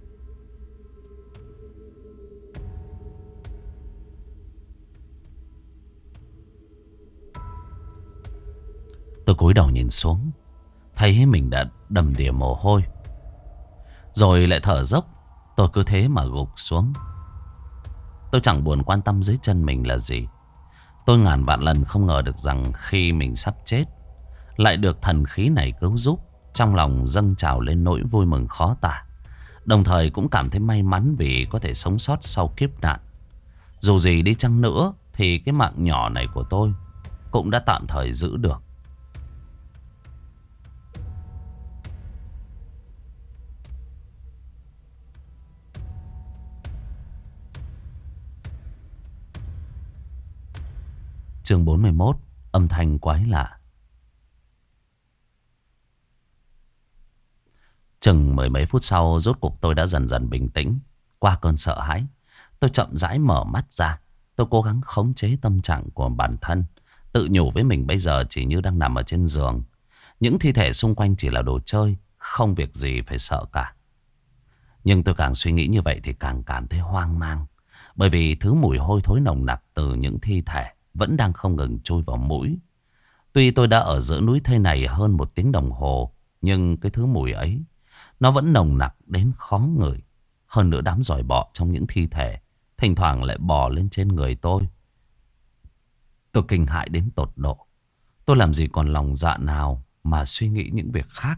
Tôi cúi đầu nhìn xuống, thấy mình đã đầm đìa mồ hôi, rồi lại thở dốc. Tôi cứ thế mà gục xuống. Tôi chẳng buồn quan tâm dưới chân mình là gì. Tôi ngàn vạn lần không ngờ được rằng khi mình sắp chết lại được thần khí này cứu giúp. Trong lòng dâng trào lên nỗi vui mừng khó tả, đồng thời cũng cảm thấy may mắn vì có thể sống sót sau kiếp nạn. Dù gì đi chăng nữa thì cái mạng nhỏ này của tôi cũng đã tạm thời giữ được. Chương 41. Âm thanh quái lạ. Chừng mười mấy phút sau, rốt cuộc tôi đã dần dần bình tĩnh. Qua cơn sợ hãi, tôi chậm rãi mở mắt ra. Tôi cố gắng khống chế tâm trạng của bản thân, tự nhủ với mình bây giờ chỉ như đang nằm ở trên giường. Những thi thể xung quanh chỉ là đồ chơi, không việc gì phải sợ cả. Nhưng tôi càng suy nghĩ như vậy thì càng cảm thấy hoang mang. Bởi vì thứ mùi hôi thối nồng nặc từ những thi thể vẫn đang không ngừng trôi vào mũi. Tuy tôi đã ở giữa núi thây này hơn 1 tiếng đồng hồ, nhưng cái thứ mùi ấy nó vẫn nồng nặc đến khó ngửi. Hơn nữa đám giòi bọ trong những thi thể thỉnh thoảng lại bò lên trên người tôi. Tôi kinh hãi đến tột độ. Tôi làm gì còn lòng dạ nào mà suy nghĩ những việc khác.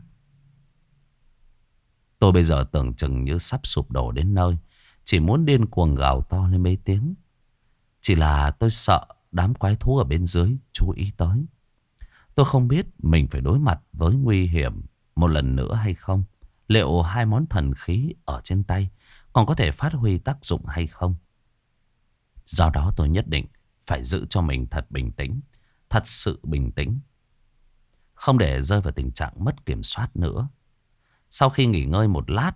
Tôi bây giờ tưởng chừng như sắp sụp đổ đến nơi, chỉ muốn điên cuồng gào to lên mấy tiếng. Chỉ là tôi sợ đám quái thú ở bên dưới chú ý tới. Tôi không biết mình phải đối mặt với nguy hiểm một lần nữa hay không. Liệu hai món thần khí ở trên tay còn có thể phát huy tác dụng hay không? Do đó tôi nhất định phải giữ cho mình thật bình tĩnh. Thật sự bình tĩnh. Không để rơi vào tình trạng mất kiểm soát nữa. Sau khi nghỉ ngơi một lát,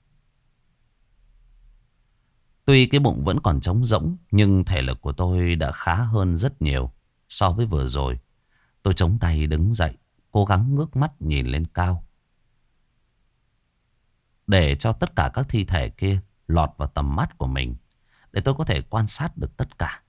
tuy cái bụng vẫn còn trống rỗng, nhưng thể lực của tôi đã khá hơn rất nhiều so với vừa rồi. Tôi chống tay đứng dậy, cố gắng ngước mắt nhìn lên cao, để cho tất cả các thi thể kia lọt vào tầm mắt của mình, để tôi có thể quan sát được tất cả.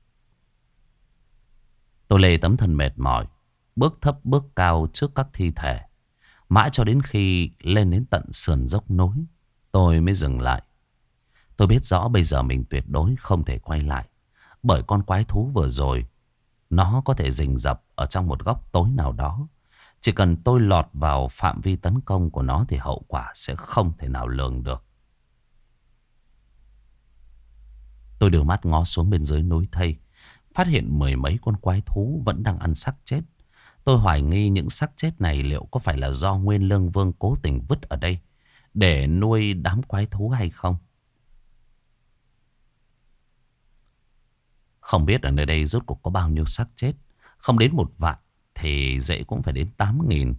Tôi lê tấm thân mệt mỏi, bước thấp bước cao trước các thi thể. Mãi cho đến khi lên đến tận sườn dốc núi, tôi mới dừng lại. Tôi biết rõ bây giờ mình tuyệt đối không thể quay lại. Bởi con quái thú vừa rồi, nó có thể rình rập ở trong một góc tối nào đó. Chỉ cần tôi lọt vào phạm vi tấn công của nó thì hậu quả sẽ không thể nào lường được. Tôi đưa mắt ngó xuống bên dưới núi thây, phát hiện mười mấy con quái thú vẫn đang ăn xác chết. Tôi hoài nghi những xác chết này liệu có phải là do Nguyên Lương Vương cố tình vứt ở đây để nuôi đám quái thú hay không. Không biết ở nơi đây rốt cuộc có bao nhiêu xác chết. Không đến 1 vạn thì dễ cũng phải đến 8.000.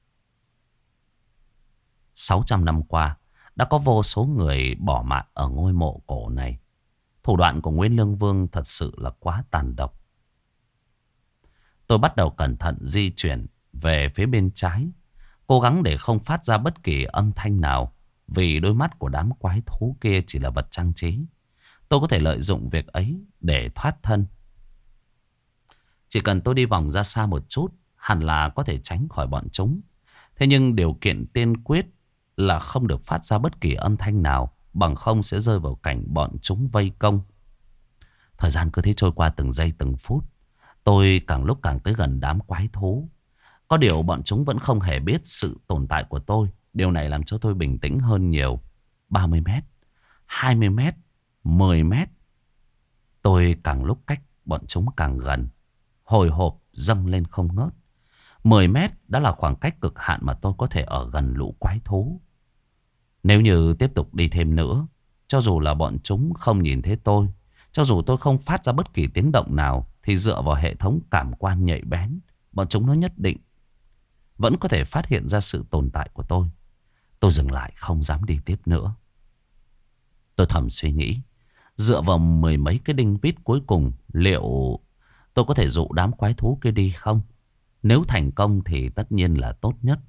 600 năm qua đã có vô số người bỏ mạng ở ngôi mộ cổ này. Thủ đoạn của Nguyên Lương Vương thật sự là quá tàn độc. Tôi bắt đầu cẩn thận di chuyển về phía bên trái, cố gắng để không phát ra bất kỳ âm thanh nào, vì đôi mắt của đám quái thú kia chỉ là vật trang trí. Tôi có thể lợi dụng việc ấy để thoát thân. Chỉ cần tôi đi vòng ra xa một chút, hẳn là có thể tránh khỏi bọn chúng. Thế nhưng điều kiện tiên quyết là không được phát ra bất kỳ âm thanh nào, bằng không sẽ rơi vào cảnh bọn chúng vây công. Thời gian cứ thế trôi qua từng giây từng phút. Tôi càng lúc càng tới gần đám quái thú. Có điều bọn chúng vẫn không hề biết sự tồn tại của tôi. Điều này làm cho tôi bình tĩnh hơn nhiều. 30 mét, 20 mét, 10 mét. Tôi càng lúc cách bọn chúng càng gần. Hồi hộp dâng lên không ngớt. 10 mét đã là khoảng cách cực hạn mà tôi có thể ở gần lũ quái thú. Nếu như tiếp tục đi thêm nữa, cho dù là bọn chúng không nhìn thấy tôi, cho dù tôi không phát ra bất kỳ tiếng động nào, thì dựa vào hệ thống cảm quan nhạy bén, bọn chúng nó nhất định vẫn có thể phát hiện ra sự tồn tại của tôi. Tôi dừng lại không dám đi tiếp nữa. Tôi thầm suy nghĩ, dựa vào 10 mấy cái đinh vít cuối cùng, liệu tôi có thể dụ đám quái thú kia đi không? Nếu thành công thì tất nhiên là tốt nhất.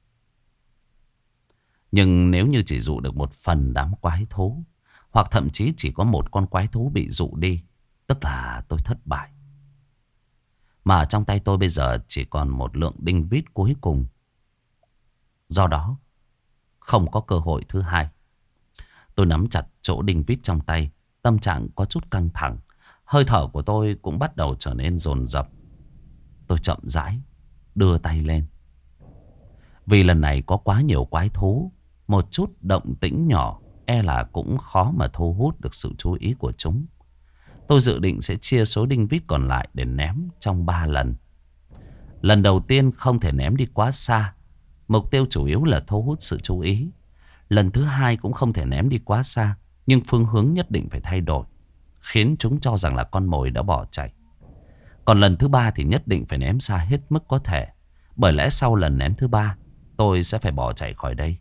Nhưng nếu như chỉ dụ được một phần đám quái thú, hoặc thậm chí chỉ có một con quái thú bị dụ đi, tức là tôi thất bại. Mà trong tay tôi bây giờ chỉ còn một lượng đinh vít cuối cùng. Do đó, không có cơ hội thứ hai. Tôi nắm chặt chỗ đinh vít trong tay, tâm trạng có chút căng thẳng. Hơi thở của tôi cũng bắt đầu trở nên dồn dập. Tôi chậm rãi đưa tay lên. Vì lần này có quá nhiều quái thú, một chút động tĩnh nhỏ e là cũng khó mà thu hút được sự chú ý của chúng. Tôi dự định sẽ chia số đinh vít còn lại để ném trong 3 lần. Lần đầu tiên không thể ném đi quá xa, mục tiêu chủ yếu là thu hút sự chú ý. Lần thứ hai cũng không thể ném đi quá xa, nhưng phương hướng nhất định phải thay đổi, khiến chúng cho rằng là con mồi đã bỏ chạy. Còn lần thứ ba thì nhất định phải ném xa hết mức có thể, bởi lẽ sau lần ném thứ ba tôi sẽ phải bỏ chạy khỏi đây.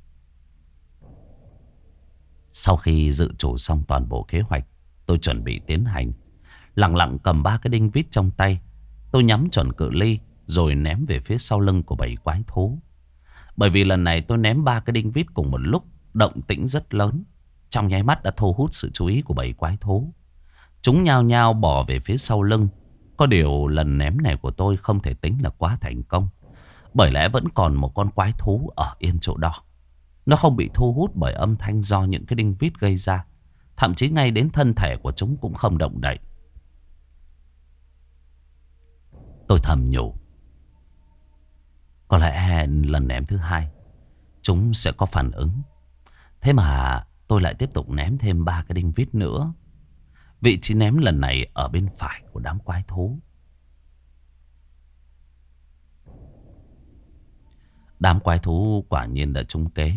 Sau khi dự trù xong toàn bộ kế hoạch, tôi chuẩn bị tiến hành. Lặng lặng cầm 3 cái đinh vít trong tay, tôi nhắm chuẩn cự ly rồi ném về phía sau lưng của bầy quái thú. Bởi vì lần này tôi ném 3 cái đinh vít cùng một lúc, động tĩnh rất lớn, trong nháy mắt đã thu hút sự chú ý của bầy quái thú. Chúng nhao nhao bỏ về phía sau lưng. Có điều lần ném này của tôi không thể tính là quá thành công, bởi lẽ vẫn còn một con quái thú ở yên chỗ đó. Nó không bị thu hút bởi âm thanh do những cái đinh vít gây ra. Thậm chí ngay đến thân thể của chúng cũng không động đậy. Tôi thầm nhủ, có lẽ lần ném thứ hai chúng sẽ có phản ứng. Thế mà tôi lại tiếp tục ném thêm 3 cái đinh vít nữa. Vị trí ném lần này ở bên phải của đám quái thú. Đám quái thú quả nhiên đã trúng kế.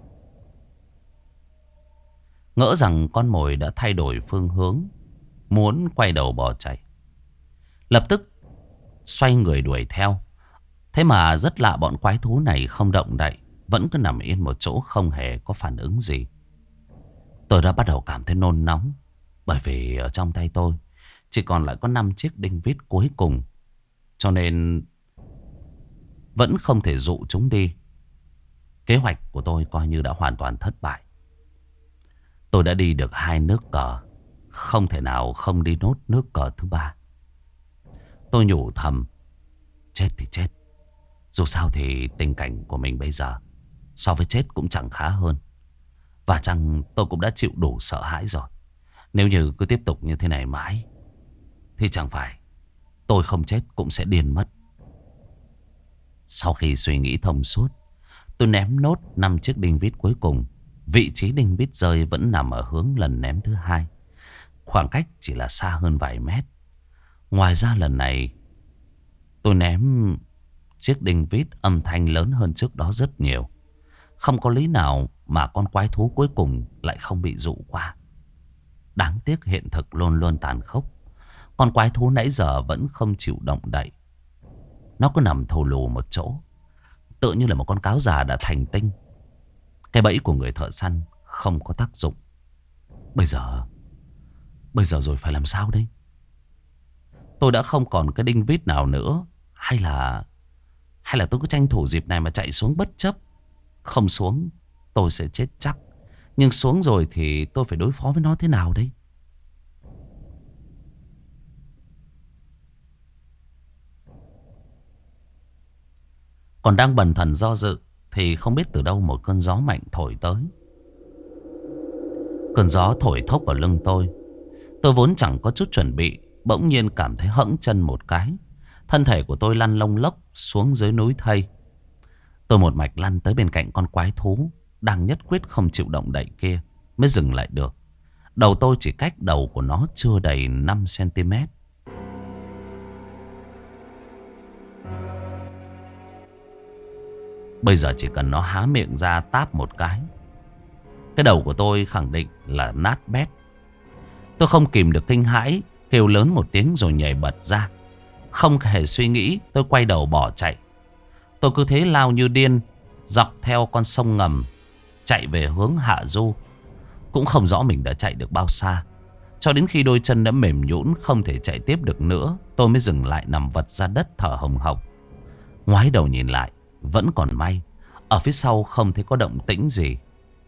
Ngỡ rằng con mồi đã thay đổi phương hướng, muốn quay đầu bỏ chạy, lập tức xoay người đuổi theo. Thế mà rất lạ, bọn quái thú này không động đậy, vẫn cứ nằm yên một chỗ không hề có phản ứng gì. Tôi đã bắt đầu cảm thấy nôn nóng, bởi vì ở trong tay tôi chỉ còn lại có 5 chiếc đinh vít cuối cùng, cho nên vẫn không thể dụ chúng đi. Kế hoạch của tôi coi như đã hoàn toàn thất bại. Tôi đã đi được 2 nước cờ, không thể nào không đi nốt nước cờ thứ 3. Tôi nhủ thầm, chết thì chết, dù sao thì tình cảnh của mình bây giờ so với chết cũng chẳng khá hơn. Và chăng tôi cũng đã chịu đủ sợ hãi rồi. Nếu như cứ tiếp tục như thế này mãi thì chẳng phải tôi không chết cũng sẽ điên mất. Sau khi suy nghĩ thông suốt, tôi ném nốt 5 chiếc đinh vít cuối cùng. Vị trí đinh vít rơi vẫn nằm ở hướng lần ném thứ hai, khoảng cách chỉ là xa hơn vài mét. Ngoài ra lần này tôi ném chiếc đinh vít âm thanh lớn hơn trước đó rất nhiều. Không có lý nào mà con quái thú cuối cùng lại không bị dụ qua. Đáng tiếc hiện thực luôn luôn tàn khốc. Con quái thú nãy giờ vẫn không chịu động đậy. Nó cứ nằm thù lù một chỗ, tựa như là một con cáo già đã thành tinh. Cái bẫy của người thợ săn không có tác dụng. Bây giờ rồi phải làm sao đây? Tôi đã không còn cái đinh vít nào nữa. Hay là tôi cứ tranh thủ dịp này mà chạy xuống bất chấp? Không xuống tôi sẽ chết chắc, nhưng xuống rồi thì tôi phải đối phó với nó thế nào đây? Còn đang bần thần do dự thì không biết từ đâu một cơn gió mạnh thổi tới. Cơn gió thổi thốc vào lưng tôi. Tôi vốn chẳng có chút chuẩn bị, bỗng nhiên cảm thấy hẫng chân một cái. Thân thể của tôi lăn lông lốc xuống dưới núi thây. Tôi một mạch lăn tới bên cạnh con quái thú đang nhất quyết không chịu động đậy kia, mới dừng lại được. Đầu tôi chỉ cách đầu của nó chưa đầy 5 cm. Bây giờ chỉ cần nó há miệng ra táp một cái đầu của tôi khẳng định là nát bét. Tôi không kìm được kinh hãi, kêu lớn một tiếng rồi nhảy bật ra. Không hề suy nghĩ, tôi quay đầu bỏ chạy. Tôi cứ thế lao như điên, dọc theo con sông ngầm, chạy về hướng hạ du. Cũng không rõ mình đã chạy được bao xa. Cho đến khi đôi chân đã mềm nhũn không thể chạy tiếp được nữa, tôi mới dừng lại nằm vật ra đất thở hồng hộc. Ngoái đầu nhìn lại, vẫn còn may, ở phía sau không thấy có động tĩnh gì.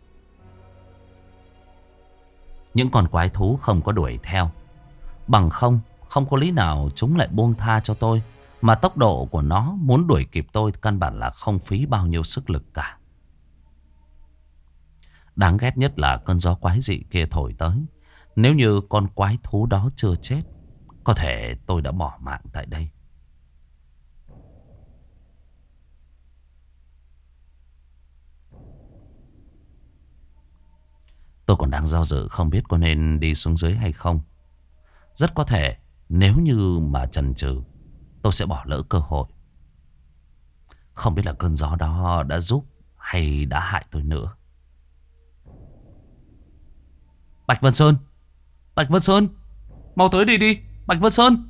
Những con quái thú không có đuổi theo. Bằng không có lý nào chúng lại buông tha cho tôi. Mà tốc độ của nó muốn đuổi kịp tôi căn bản là không phí bao nhiêu sức lực cả. Đáng ghét nhất là cơn gió quái dị kia thổi tới. Nếu như con quái thú đó chưa chết, có thể tôi đã bỏ mạng tại đây. Tôi còn đang do dự không biết có nên đi xuống dưới hay không. Rất có thể nếu như mà chần chừ, tôi sẽ bỏ lỡ cơ hội. Không biết là cơn gió đó đã giúp hay đã hại tôi nữa. Bạch Vân Sơn! Bạch Vân Sơn! Mau tới đi đi! Bạch Vân Sơn!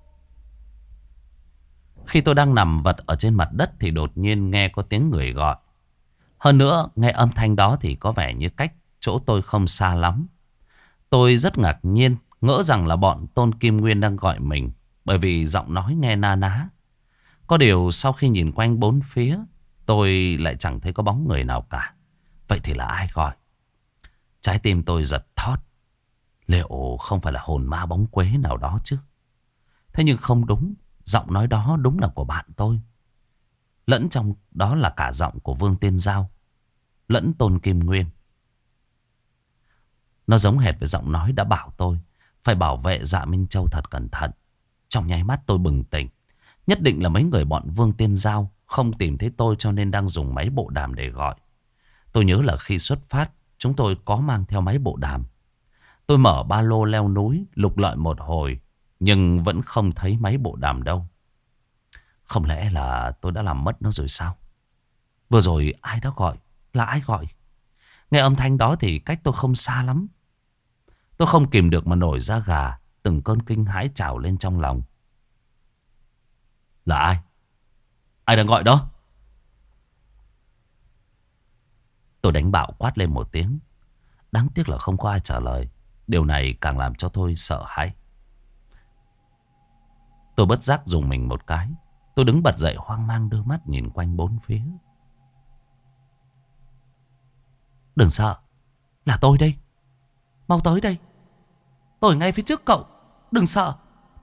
Khi tôi đang nằm vật ở trên mặt đất thì đột nhiên nghe có tiếng người gọi. Hơn nữa nghe âm thanh đó thì có vẻ như cách chỗ tôi không xa lắm. Tôi rất ngạc nhiên, ngỡ rằng là bọn Tôn Kim Nguyên đang gọi mình, bởi vì giọng nói nghe na ná. Có điều sau khi nhìn quanh bốn phía, tôi lại chẳng thấy có bóng người nào cả. Vậy thì là ai gọi? Trái tim tôi giật thót. Liệu không phải là hồn ma bóng quế nào đó chứ? Thế nhưng không đúng. Giọng nói đó đúng là của bạn tôi. Lẫn trong đó là cả giọng của Vương Tiên Giao, lẫn Tôn Kim Nguyên. Nó giống hệt với giọng nói đã bảo tôi phải bảo vệ Dạ Minh Châu thật cẩn thận. Trong nháy mắt tôi bừng tỉnh. Nhất định là mấy người bọn Vương Tiên Giao không tìm thấy tôi cho nên đang dùng máy bộ đàm để gọi. Tôi nhớ là khi xuất phát chúng tôi có mang theo máy bộ đàm. Tôi mở ba lô leo núi lục lọi một hồi, nhưng vẫn không thấy máy bộ đàm đâu. Không lẽ là tôi đã làm mất nó rồi sao? Vừa rồi ai đó gọi? Là ai gọi? Nghe âm thanh đó thì cách tôi không xa lắm. Tôi không kìm được mà nổi da gà, từng cơn kinh hãi trào lên trong lòng. Là ai? Ai đang gọi đó? Tôi đánh bạo quát lên một tiếng. Đáng tiếc là không có ai trả lời. Điều này càng làm cho tôi sợ hãi. Tôi bất giác dùng mình một cái. Tôi đứng bật dậy hoang mang đưa mắt nhìn quanh bốn phía. Đừng sợ, là tôi đây. Mau tới đây, tôi ở ngay phía trước cậu. Đừng sợ.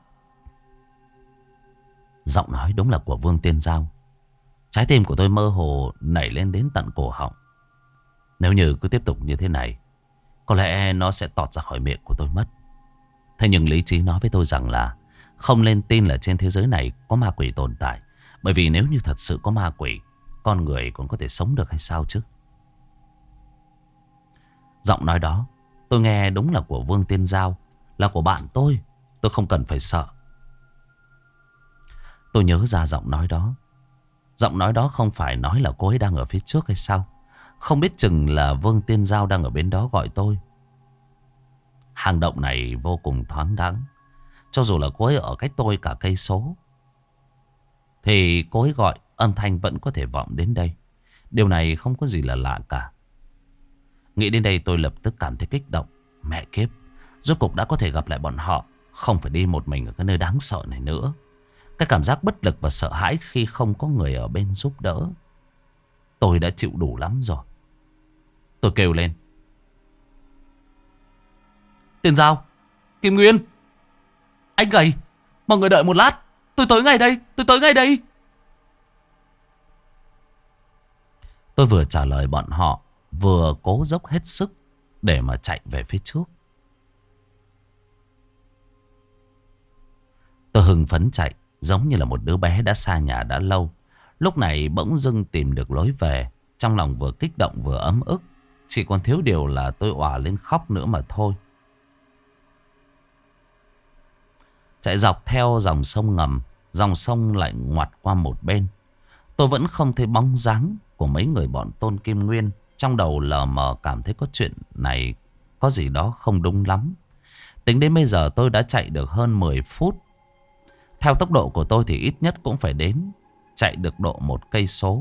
Giọng nói đúng là của Vương Tiên Giao. Trái tim của tôi mơ hồ nảy lên đến tận cổ họng. Nếu như cứ tiếp tục như thế này, có lẽ nó sẽ tọt ra khỏi miệng của tôi mất. Thế nhưng lý trí nói với tôi rằng là không nên tin là trên thế giới này có ma quỷ tồn tại. Bởi vì nếu như thật sự có ma quỷ, con người còn có thể sống được hay sao chứ? Giọng nói đó tôi nghe đúng là của Vương Tiên Giao, là của bạn tôi. Tôi không cần phải sợ. Tôi nhớ ra giọng nói đó. Giọng nói đó không phải nói là cô ấy đang ở phía trước hay sao? Không biết chừng là Vương Tiên Giao đang ở bên đó gọi tôi. Hang động này vô cùng thoáng đãng. Cho dù là cô ấy ở cách tôi cả cây số, thì cô ấy gọi âm thanh vẫn có thể vọng đến đây. Điều này không có gì là lạ cả. Nghĩ đến đây tôi lập tức cảm thấy kích động. Mẹ kiếp, rốt cục đã có thể gặp lại bọn họ. Không phải đi một mình ở cái nơi đáng sợ này nữa. Cái cảm giác bất lực và sợ hãi khi không có người ở bên giúp đỡ, tôi đã chịu đủ lắm rồi. Tôi kêu lên. Tiên Giao, Kim Nguyên, anh gầy, mọi người đợi một lát. Tôi tới ngay đây, tôi tới ngay đây. Tôi vừa trả lời bọn họ, vừa cố dốc hết sức để mà chạy về phía trước. Tôi hưng phấn chạy, giống như là một đứa bé đã xa nhà đã lâu. Lúc này bỗng dưng tìm được lối về. Trong lòng vừa kích động vừa ấm ức. Chỉ còn thiếu điều là tôi òa lên khóc nữa mà thôi. Chạy dọc theo dòng sông ngầm, dòng sông lại ngoặt qua một bên. Tôi vẫn không thấy bóng dáng của mấy người bọn Tôn Kim Nguyên. Trong đầu lờ mờ cảm thấy có chuyện này có gì đó không đúng lắm. Tính đến bây giờ tôi đã chạy được hơn 10 phút. Theo tốc độ của tôi thì ít nhất cũng phải đến chạy được độ 1 cây số.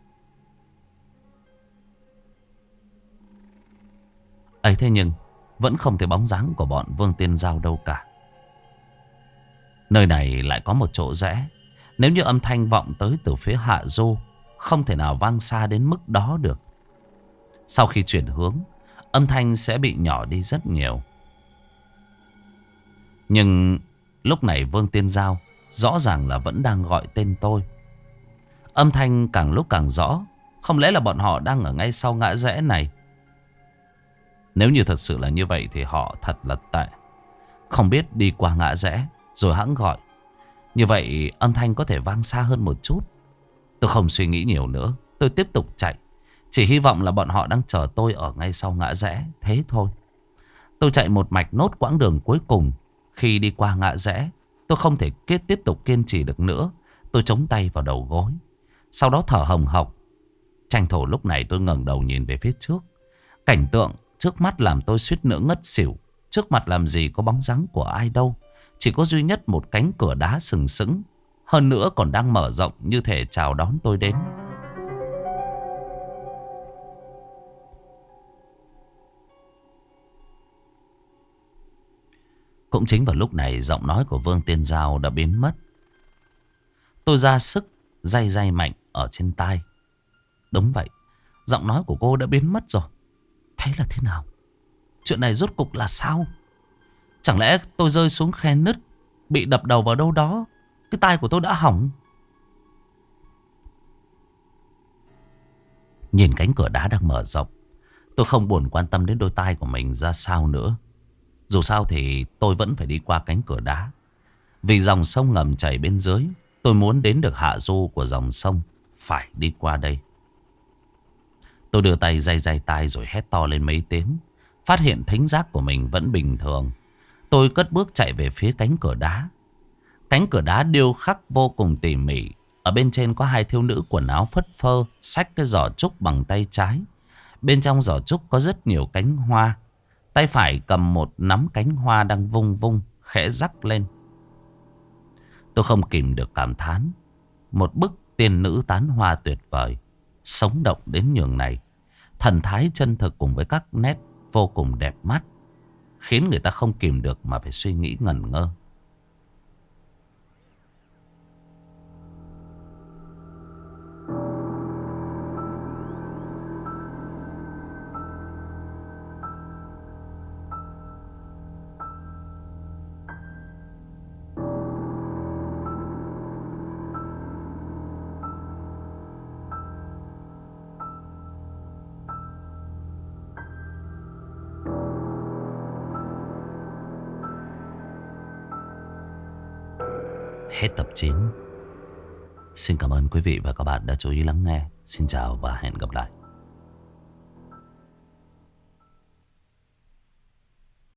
Ấy thế nhưng vẫn không thấy bóng dáng của bọn Vương Tiên Giao đâu cả. Nơi này lại có một chỗ rẽ. Nếu như âm thanh vọng tới từ phía hạ du, không thể nào vang xa đến mức đó được. Sau khi chuyển hướng, âm thanh sẽ bị nhỏ đi rất nhiều. Nhưng lúc này Vương Tiên Giao rõ ràng là vẫn đang gọi tên tôi. Âm thanh càng lúc càng rõ. Không lẽ là bọn họ đang ở ngay sau ngã rẽ này? Nếu như thật sự là như vậy thì họ thật là tệ. Không biết đi qua ngã rẽ rồi hẵng gọi. Như vậy âm thanh có thể vang xa hơn một chút. Tôi không suy nghĩ nhiều nữa. Tôi tiếp tục chạy. Chỉ hy vọng là bọn họ đang chờ tôi ở ngay sau ngã rẽ. Thế thôi. Tôi chạy một mạch nốt quãng đường cuối cùng. Khi đi qua ngã rẽ, tôi không thể tiếp tục kiên trì được nữa. Tôi chống tay vào đầu gối. Sau đó thở hồng hộc. Tranh thủ lúc này tôi ngẩng đầu nhìn về phía trước. Cảnh tượng trước mắt làm tôi suýt nữa ngất xỉu. Trước mặt làm gì có bóng dáng của ai đâu. Chỉ có duy nhất một cánh cửa đá sừng sững. Hơn nữa còn đang mở rộng như thể chào đón tôi đến. Cũng chính vào lúc này giọng nói của Vương Tiên Giao đã biến mất. Tôi ra sức day day mạnh ở trên tai. Đúng vậy, giọng nói của cô đã biến mất rồi. Thế là thế nào? Chuyện này rốt cục là sao? Chẳng lẽ tôi rơi xuống khe nứt, bị đập đầu vào đâu đó, cái tai của tôi đã hỏng? Nhìn cánh cửa đá đang mở rộng, tôi không buồn quan tâm đến đôi tai của mình ra sao nữa. Dù sao thì tôi vẫn phải đi qua cánh cửa đá. Vì dòng sông ngầm chảy bên dưới, tôi muốn đến được hạ du của dòng sông, phải đi qua đây. Tôi đưa tay day day tai rồi hét to lên mấy tiếng. Phát hiện thính giác của mình vẫn bình thường. Tôi cất bước chạy về phía cánh cửa đá. Cánh cửa đá điêu khắc vô cùng tỉ mỉ. Ở bên trên có hai thiếu nữ quần áo phất phơ, xách cái giỏ trúc bằng tay trái. Bên trong giỏ trúc có rất nhiều cánh hoa. Tay phải cầm một nắm cánh hoa đang vung vung, khẽ rắc lên. Tôi không kìm được cảm thán. Một bức tiên nữ tán hoa tuyệt vời, sống động đến nhường này. Thần thái chân thực cùng với các nét vô cùng đẹp mắt, khiến người ta không kìm được mà phải suy nghĩ ngẩn ngơ. Hết tập 9. Xin cảm ơn quý vị và các bạn đã chú ý lắng nghe. Xin chào và hẹn gặp lại.